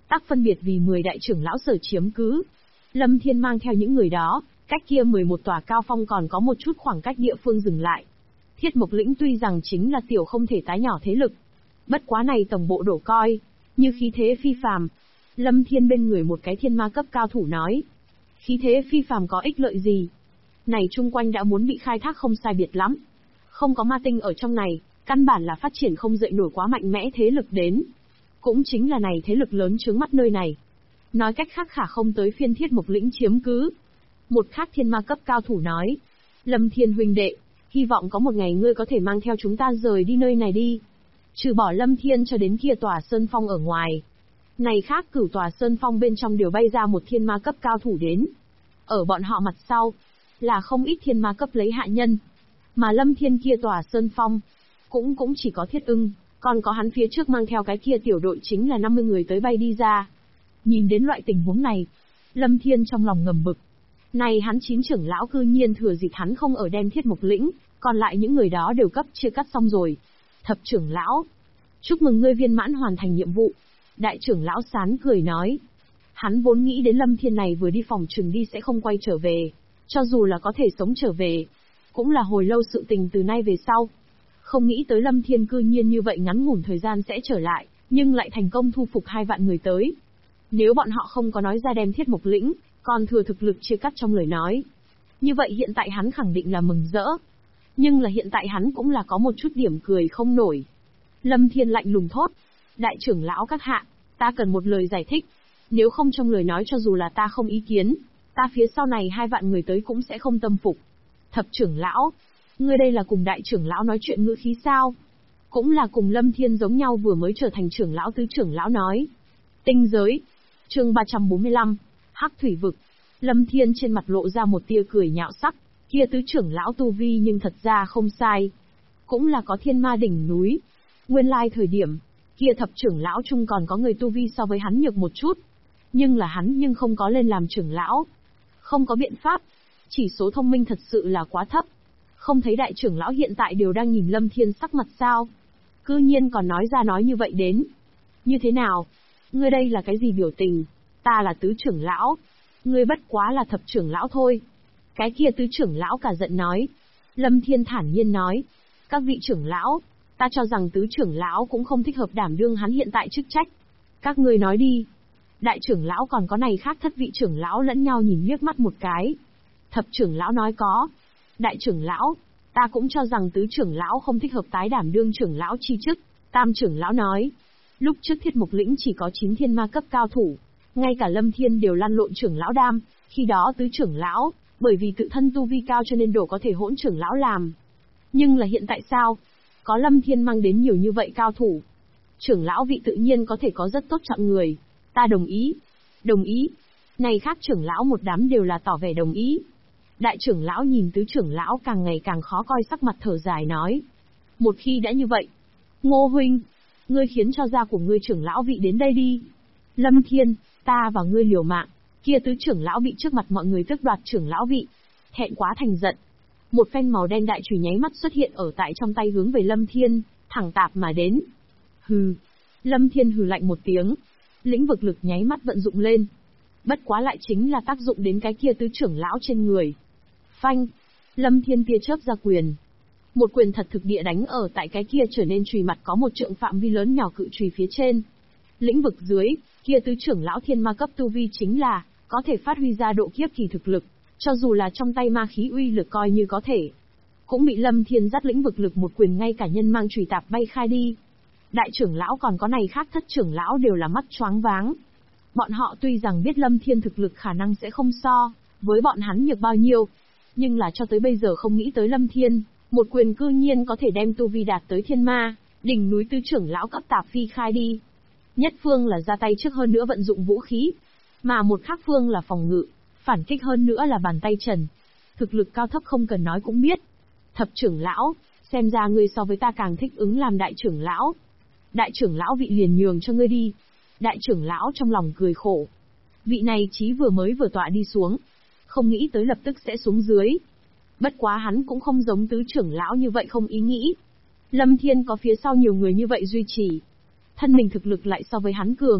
tác phân biệt vì 10 đại trưởng lão sở chiếm cứ. Lâm Thiên mang theo những người đó, cách kia 11 tòa cao phong còn có một chút khoảng cách địa phương dừng lại. Thiết Mộc Lĩnh tuy rằng chính là tiểu không thể tái nhỏ thế lực, bất quá này tổng bộ đổ coi, như khí thế phi phàm. Lâm Thiên bên người một cái thiên ma cấp cao thủ nói, khí thế phi phàm có ích lợi gì? Này chung quanh đã muốn bị khai thác không sai biệt lắm. Không có ma tinh ở trong này, căn bản là phát triển không dậy nổi quá mạnh mẽ thế lực đến. Cũng chính là này thế lực lớn chướng mắt nơi này. Nói cách khác khả không tới phiên Thiết Mộc Lĩnh chiếm cứ. Một khác thiên ma cấp cao thủ nói, Lâm Thiên huynh đệ, hy vọng có một ngày ngươi có thể mang theo chúng ta rời đi nơi này đi. Trừ bỏ Lâm Thiên cho đến kia tòa sơn phong ở ngoài. Này khác cửu tòa sơn phong bên trong đều bay ra một thiên ma cấp cao thủ đến. Ở bọn họ mặt sau, là không ít thiên ma cấp lấy hạ nhân. Mà Lâm Thiên kia tòa sơn phong, cũng chỉ có Thiết Ưng, còn có hắn phía trước mang theo cái kia tiểu đội chính là 50 người tới bay đi ra. Nhìn đến loại tình huống này, Lâm Thiên trong lòng ngầm bực. Này hắn 9 trưởng lão cư nhiên thừa dịp hắn không ở đem Thiết Mộc Lĩnh, còn lại những người đó đều cấp chia cắt xong rồi. Thập trưởng lão, chúc mừng ngươi viên mãn hoàn thành nhiệm vụ. Đại trưởng lão Sán cười nói. Hắn vốn nghĩ đến Lâm Thiên này vừa đi phòng trừng đi sẽ không quay trở về. Cho dù là có thể sống trở về, cũng là hồi lâu sự tình từ nay về sau. Không nghĩ tới Lâm Thiên cư nhiên như vậy ngắn ngủn thời gian sẽ trở lại, nhưng lại thành công thu phục 2 vạn người tới. Nếu bọn họ không có nói ra đem Thiết Mộc Lĩnh, còn thừa thực lực chia cắt trong lời nói. Như vậy hiện tại hắn khẳng định là mừng rỡ. Nhưng là hiện tại hắn cũng là có một chút điểm cười không nổi. Lâm Thiên lạnh lùng thốt. Đại trưởng lão các hạ, ta cần một lời giải thích. Nếu không trong lời nói cho dù là ta không ý kiến, ta phía sau này 2 vạn người tới cũng sẽ không tâm phục. Thập trưởng lão, ngươi đây là cùng đại trưởng lão nói chuyện ngữ khí sao? Cũng là cùng Lâm Thiên giống nhau vừa mới trở thành trưởng lão tứ trưởng lão nói. Tinh giới. Chương 345. Hắc thủy vực. Lâm Thiên trên mặt lộ ra một tia cười nhạo sắc, kia tứ trưởng lão tu vi nhưng thật ra không sai. Cũng là có thiên ma đỉnh núi. Nguyên lai thời điểm, kia thập trưởng lão chung còn có người tu vi so với hắn nhược một chút. Nhưng là hắn nhưng không có lên làm trưởng lão. Không có biện pháp. Chỉ số thông minh thật sự là quá thấp. Không thấy đại trưởng lão hiện tại đều đang nhìn Lâm Thiên sắc mặt sao. Cư nhiên còn nói ra nói như vậy đến. Như thế nào? Ngươi đây là cái gì biểu tình? Ta là tứ trưởng lão. Ngươi bất quá là thập trưởng lão thôi. Cái kia tứ trưởng lão cả giận nói. Lâm Thiên thản nhiên nói. Các vị trưởng lão, ta cho rằng tứ trưởng lão cũng không thích hợp đảm đương hắn hiện tại chức trách. Các ngươi nói đi. Đại trưởng lão còn có này khác thất vị trưởng lão lẫn nhau nhìn liếc mắt một cái. Thập trưởng lão nói có. Đại trưởng lão, ta cũng cho rằng tứ trưởng lão không thích hợp tái đảm đương trưởng lão chi chức. Tam trưởng lão nói. Lúc trước Thiết Mộc Lĩnh chỉ có 9 thiên ma cấp cao thủ. Ngay cả Lâm Thiên đều lăn lộn trưởng lão đam, khi đó tứ trưởng lão, bởi vì tự thân tu vi cao cho nên đổ có thể hỗn trưởng lão làm. Nhưng là hiện tại sao? Có Lâm Thiên mang đến nhiều như vậy cao thủ. Trưởng lão vị tự nhiên có thể có rất tốt chọn người. Ta đồng ý. Đồng ý. Này khác trưởng lão một đám đều là tỏ vẻ đồng ý. Đại trưởng lão nhìn tứ trưởng lão càng ngày càng khó coi sắc mặt thở dài nói. Một khi đã như vậy. Ngô huynh, ngươi khiến cho gia của ngươi trưởng lão vị đến đây đi. Lâm Thiên, ta và ngươi liều mạng. Kia tứ trưởng lão bị trước mặt mọi người tước đoạt trưởng lão vị. Thẹn quá thành giận. Một phen màu đen đại chùy nháy mắt xuất hiện ở tại trong tay hướng về Lâm Thiên, thẳng tạp mà đến. Hừ. Lâm Thiên hừ lạnh một tiếng. Lĩnh vực lực nháy mắt vận dụng lên. Bất quá lại chính là tác dụng đến cái kia tứ trưởng lão trên người. Phanh. Lâm Thiên tia chớp ra quyền. Một quyền thật thực địa đánh ở tại cái kia trở nên chùy mặt có một trượng phạm vi lớn nhỏ cự chùy phía trên. Lĩnh vực dưới, kia tứ trưởng lão thiên ma cấp tu vi chính là có thể phát huy ra độ kiếp kỳ thực lực, cho dù là trong tay ma khí uy lực coi như có thể. Cũng bị Lâm Thiên dắt lĩnh vực lực một quyền ngay cả nhân mang chùy tạp bay khai đi. Đại trưởng lão còn có này khác thất trưởng lão đều là mắt choáng váng. Bọn họ tuy rằng biết Lâm Thiên thực lực khả năng sẽ không so với bọn hắn nhược bao nhiêu, nhưng là cho tới bây giờ không nghĩ tới Lâm Thiên, một quyền cư nhiên có thể đem tu vi đạt tới thiên ma, đỉnh núi tứ trưởng lão cấp tạp phi khai đi. Nhất phương là ra tay trước hơn nữa vận dụng vũ khí, mà một khác phương là phòng ngự, phản kích hơn nữa là bàn tay trần. Thực lực cao thấp không cần nói cũng biết. Thập trưởng lão, xem ra ngươi so với ta càng thích ứng làm đại trưởng lão. Đại trưởng lão vị liền nhường cho ngươi đi. Đại trưởng lão trong lòng cười khổ. Vị này chí vừa mới vừa tọa đi xuống, không nghĩ tới lập tức sẽ xuống dưới. Bất quá hắn cũng không giống tứ trưởng lão như vậy không ý nghĩ. Lâm Thiên có phía sau nhiều người như vậy duy trì. Thân mình thực lực lại so với hắn cường.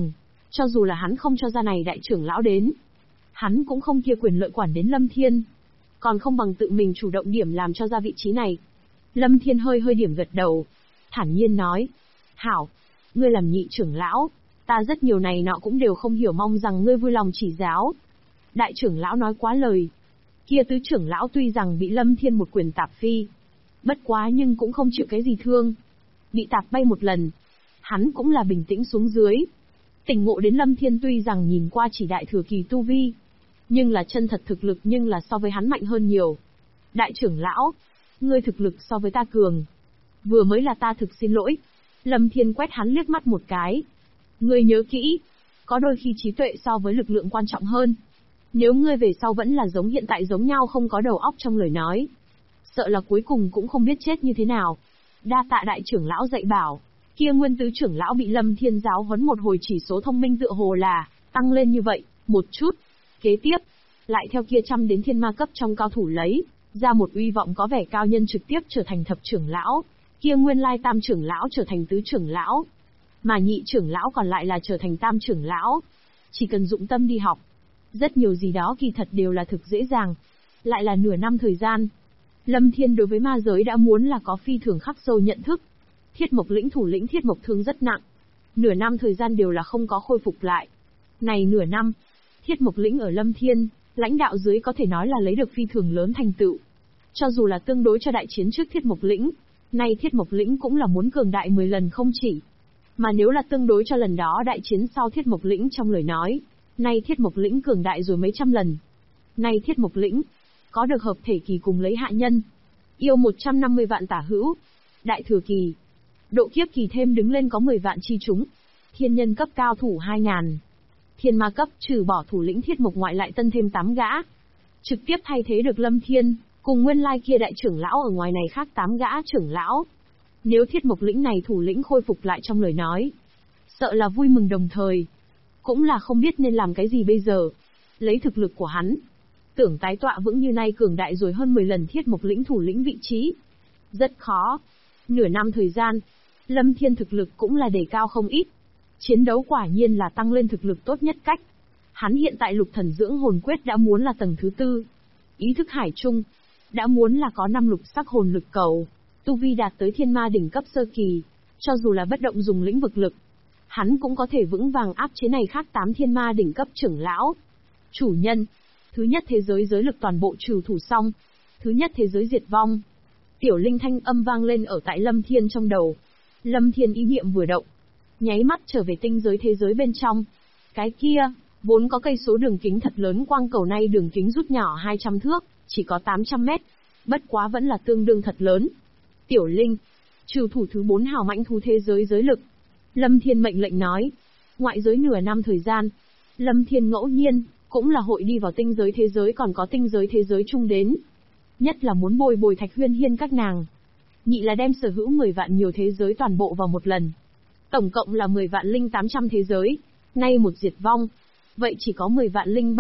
Cho dù là hắn không cho ra này đại trưởng lão đến, hắn cũng không kia quyền lợi quản đến Lâm Thiên. Còn không bằng tự mình chủ động điểm làm cho ra vị trí này. Lâm Thiên hơi hơi điểm gật đầu, thản nhiên nói. Hảo, ngươi làm nhị trưởng lão, ta rất nhiều này nọ cũng đều không hiểu, mong rằng ngươi vui lòng chỉ giáo. Đại trưởng lão nói quá lời. Kia tứ trưởng lão tuy rằng bị Lâm Thiên một quyền tạp phi, bất quá nhưng cũng không chịu cái gì thương. Bị tạp bay một lần, hắn cũng là bình tĩnh xuống dưới. Tỉnh ngộ đến Lâm Thiên tuy rằng nhìn qua chỉ đại thừa kỳ tu vi, nhưng là chân thật thực lực nhưng là so với hắn mạnh hơn nhiều. Đại trưởng lão, ngươi thực lực so với ta cường. Vừa mới là ta thực xin lỗi. Lâm Thiên quét hắn liếc mắt một cái. Ngươi nhớ kỹ, có đôi khi trí tuệ so với lực lượng quan trọng hơn. Nếu ngươi về sau vẫn là giống hiện tại giống nhau không có đầu óc trong lời nói, sợ là cuối cùng cũng không biết chết như thế nào. Đa tạ đại trưởng lão dạy bảo. Kia nguyên tứ trưởng lão bị Lâm Thiên giáo huấn một hồi, chỉ số thông minh tựa hồ là tăng lên như vậy, một chút. Kế tiếp, lại theo kia trăm đến thiên ma cấp trong cao thủ lấy ra một uy vọng có vẻ cao nhân trực tiếp trở thành thập trưởng lão, kia nguyên lai tam trưởng lão trở thành tứ trưởng lão, mà nhị trưởng lão còn lại là trở thành tam trưởng lão. Chỉ cần dụng tâm đi học, rất nhiều gì đó kỳ thật đều là thực dễ dàng. Lại là nửa năm thời gian, Lâm Thiên đối với ma giới đã muốn là có phi thường khắc sâu nhận thức. Thiết Mộc lĩnh thủ lĩnh Thiết Mộc thương rất nặng, nửa năm thời gian đều là không có khôi phục lại. Này nửa năm, Thiết Mộc lĩnh ở Lâm Thiên lãnh đạo dưới có thể nói là lấy được phi thường lớn thành tựu. Cho dù là tương đối cho đại chiến trước Thiết Mộc lĩnh, nay Thiết Mộc lĩnh cũng là muốn cường đại 10 lần không chỉ. Mà nếu là tương đối cho lần đó đại chiến sau Thiết Mộc lĩnh trong lời nói, nay Thiết Mộc lĩnh cường đại rồi mấy trăm lần. Nay Thiết Mộc lĩnh có được hợp thể kỳ cùng lấy hạ nhân, yêu 150 vạn tả hữu, đại thừa kỳ, độ kiếp kỳ thêm đứng lên có 10 vạn chi chúng, thiên nhân cấp cao thủ 2000. Thiên ma cấp trừ bỏ thủ lĩnh Thiết Mộc ngoại lại tân thêm 8 gã. Trực tiếp thay thế được Lâm Thiên, cùng nguyên lai kia đại trưởng lão ở ngoài này khác 8 gã trưởng lão. Nếu Thiết Mộc lĩnh này thủ lĩnh khôi phục lại trong lời nói, sợ là vui mừng đồng thời, cũng là không biết nên làm cái gì bây giờ. Lấy thực lực của hắn, tưởng tái tọa vững như nay cường đại rồi hơn 10 lần Thiết Mộc lĩnh thủ lĩnh vị trí, rất khó. Nửa năm thời gian, Lâm Thiên thực lực cũng là đề cao không ít. Chiến đấu quả nhiên là tăng lên thực lực tốt nhất cách. Hắn hiện tại lục thần dưỡng hồn quyết đã muốn là tầng thứ 4. Ý thức hải trung, đã muốn là có 5 lục sắc hồn lực cầu. Tu vi đạt tới thiên ma đỉnh cấp sơ kỳ. Cho dù là bất động dùng lĩnh vực lực, hắn cũng có thể vững vàng áp chế này khác 8 thiên ma đỉnh cấp trưởng lão. Chủ nhân, thứ nhất thế giới giới lực toàn bộ trừ thủ xong. Thứ nhất thế giới diệt vong. Tiểu linh thanh âm vang lên ở tại Lâm Thiên trong đầu. Lâm Thiên ý niệm vừa động, nháy mắt trở về tinh giới thế giới bên trong. Cái kia, vốn có cây số đường kính thật lớn quang cầu nay đường kính rút nhỏ 200 thước, chỉ có 800 mét. Bất quá vẫn là tương đương thật lớn. Tiểu Linh, trừ thủ thứ 4 hào mãnh thú thế giới giới lực. Lâm Thiên mệnh lệnh nói. Ngoại giới nửa năm thời gian, Lâm Thiên ngẫu nhiên, cũng là hội đi vào tinh giới thế giới còn có tinh giới thế giới chung đến. Nhất là muốn bồi Thạch Huyên Hiên các nàng. Nhị là đem sở hữu 10 vạn nhiều thế giới toàn bộ vào một lần. Tổng cộng là 10 vạn linh 800 thế giới, nay một diệt vong. Vậy chỉ có 10 vạn linh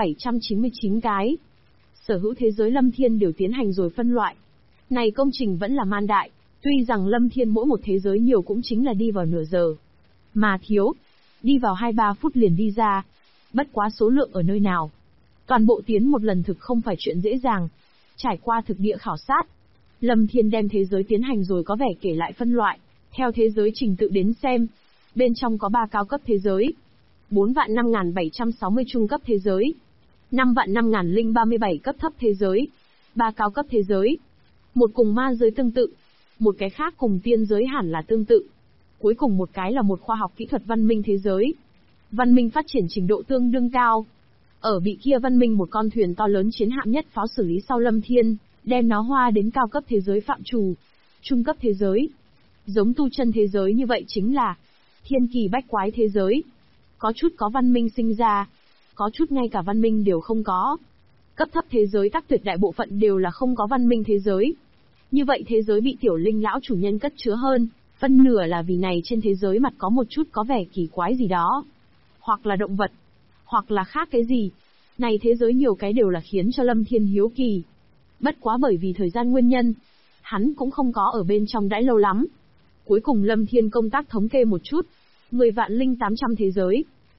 799 cái. Sở hữu thế giới Lâm Thiên đều tiến hành rồi phân loại. Này công trình vẫn là man đại, tuy rằng Lâm Thiên mỗi một thế giới nhiều cũng chính là đi vào nửa giờ. Mà thiếu, đi vào 2-3 phút liền đi ra. Bất quá số lượng ở nơi nào. Toàn bộ tiến một lần thực không phải chuyện dễ dàng. Trải qua thực địa khảo sát, Lâm Thiên đem thế giới tiến hành rồi có vẻ kể lại phân loại, theo thế giới trình tự đến xem. Bên trong có 3 cao cấp thế giới, 4.5760 trung cấp thế giới, 5.5037 cấp thấp thế giới, 3 cao cấp thế giới. Một cùng ma giới tương tự, một cái khác cùng tiên giới hẳn là tương tự. Cuối cùng một cái là một khoa học kỹ thuật văn minh thế giới. Văn minh phát triển trình độ tương đương cao. Ở bị kia văn minh một con thuyền to lớn chiến hạm nhất pháo xử lý sau Lâm Thiên, đem nó hoa đến cao cấp thế giới phạm trù, trung cấp thế giới. Giống tu chân thế giới như vậy chính là thiên kỳ bách quái thế giới. Có chút có văn minh sinh ra, có chút ngay cả văn minh đều không có. Cấp thấp thế giới tắc tuyệt đại bộ phận đều là không có văn minh thế giới. Như vậy thế giới bị Tiểu Linh lão chủ nhân cất chứa hơn, phân nửa là vì này trên thế giới mặt có một chút có vẻ kỳ quái gì đó. Hoặc là động vật, hoặc là khác cái gì. Này thế giới nhiều cái đều là khiến cho Lâm Thiên hiếu kỳ. Bất quá bởi vì thời gian nguyên nhân, hắn cũng không có ở bên trong đãi lâu lắm. Cuối cùng Lâm Thiên công tác thống kê một chút, 10 vạn linh 800 thế giới,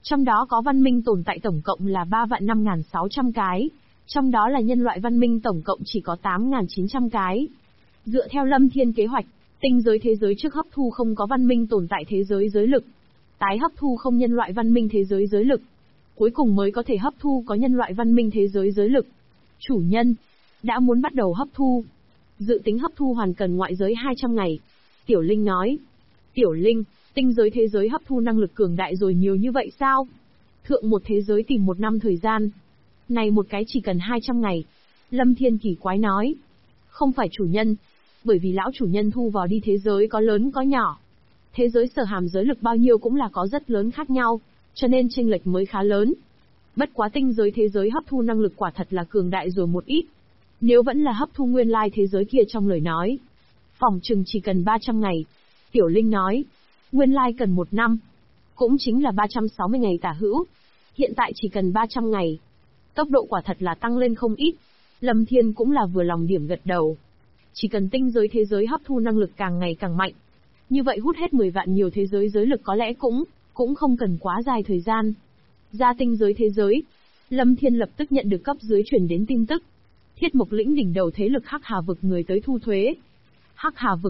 Trong đó có văn minh tồn tại tổng cộng là 3.5.600 cái, trong đó là nhân loại văn minh tổng cộng chỉ có 8.900 cái. Dựa theo Lâm Thiên kế hoạch, tinh giới thế giới trước hấp thu không có văn minh tồn tại thế giới giới lực, tái hấp thu không nhân loại văn minh thế giới giới lực, cuối cùng mới có thể hấp thu có nhân loại văn minh thế giới giới lực. Chủ nhân, đã muốn bắt đầu hấp thu. Dự tính hấp thu hoàn cần ngoại giới 200 ngày. Tiểu Linh nói. Tiểu Linh, tinh giới thế giới hấp thu năng lực cường đại rồi nhiều như vậy sao? Thượng một thế giới tìm 1 năm thời gian. Này một cái chỉ cần 200 ngày. Lâm Thiên kỳ quái nói. Không phải chủ nhân. Bởi vì lão chủ nhân thu vào đi thế giới có lớn có nhỏ. Thế giới sở hàm giới lực bao nhiêu cũng là có rất lớn khác nhau, cho nên chênh lệch mới khá lớn. Bất quá tinh giới thế giới hấp thu năng lực quả thật là cường đại rồi một ít. Nếu vẫn là hấp thu nguyên lai thế giới kia trong lời nói, phỏng chừng chỉ cần 300 ngày. Tiểu Linh nói, nguyên lai cần 1 năm, cũng chính là 360 ngày tả hữu. Hiện tại chỉ cần 300 ngày. Tốc độ quả thật là tăng lên không ít. Lâm Thiên cũng là vừa lòng điểm gật đầu. Chỉ cần tinh giới thế giới hấp thu năng lực càng ngày càng mạnh, như vậy hút hết 10 vạn nhiều thế giới giới lực có lẽ cũng không cần quá dài thời gian. Ra tinh giới thế giới, Lâm Thiên lập tức nhận được cấp dưới truyền đến tin tức. Thiết Mộc lĩnh đỉnh đầu thế lực Hắc Hà vực người tới thu thuế. Hắc Hà vực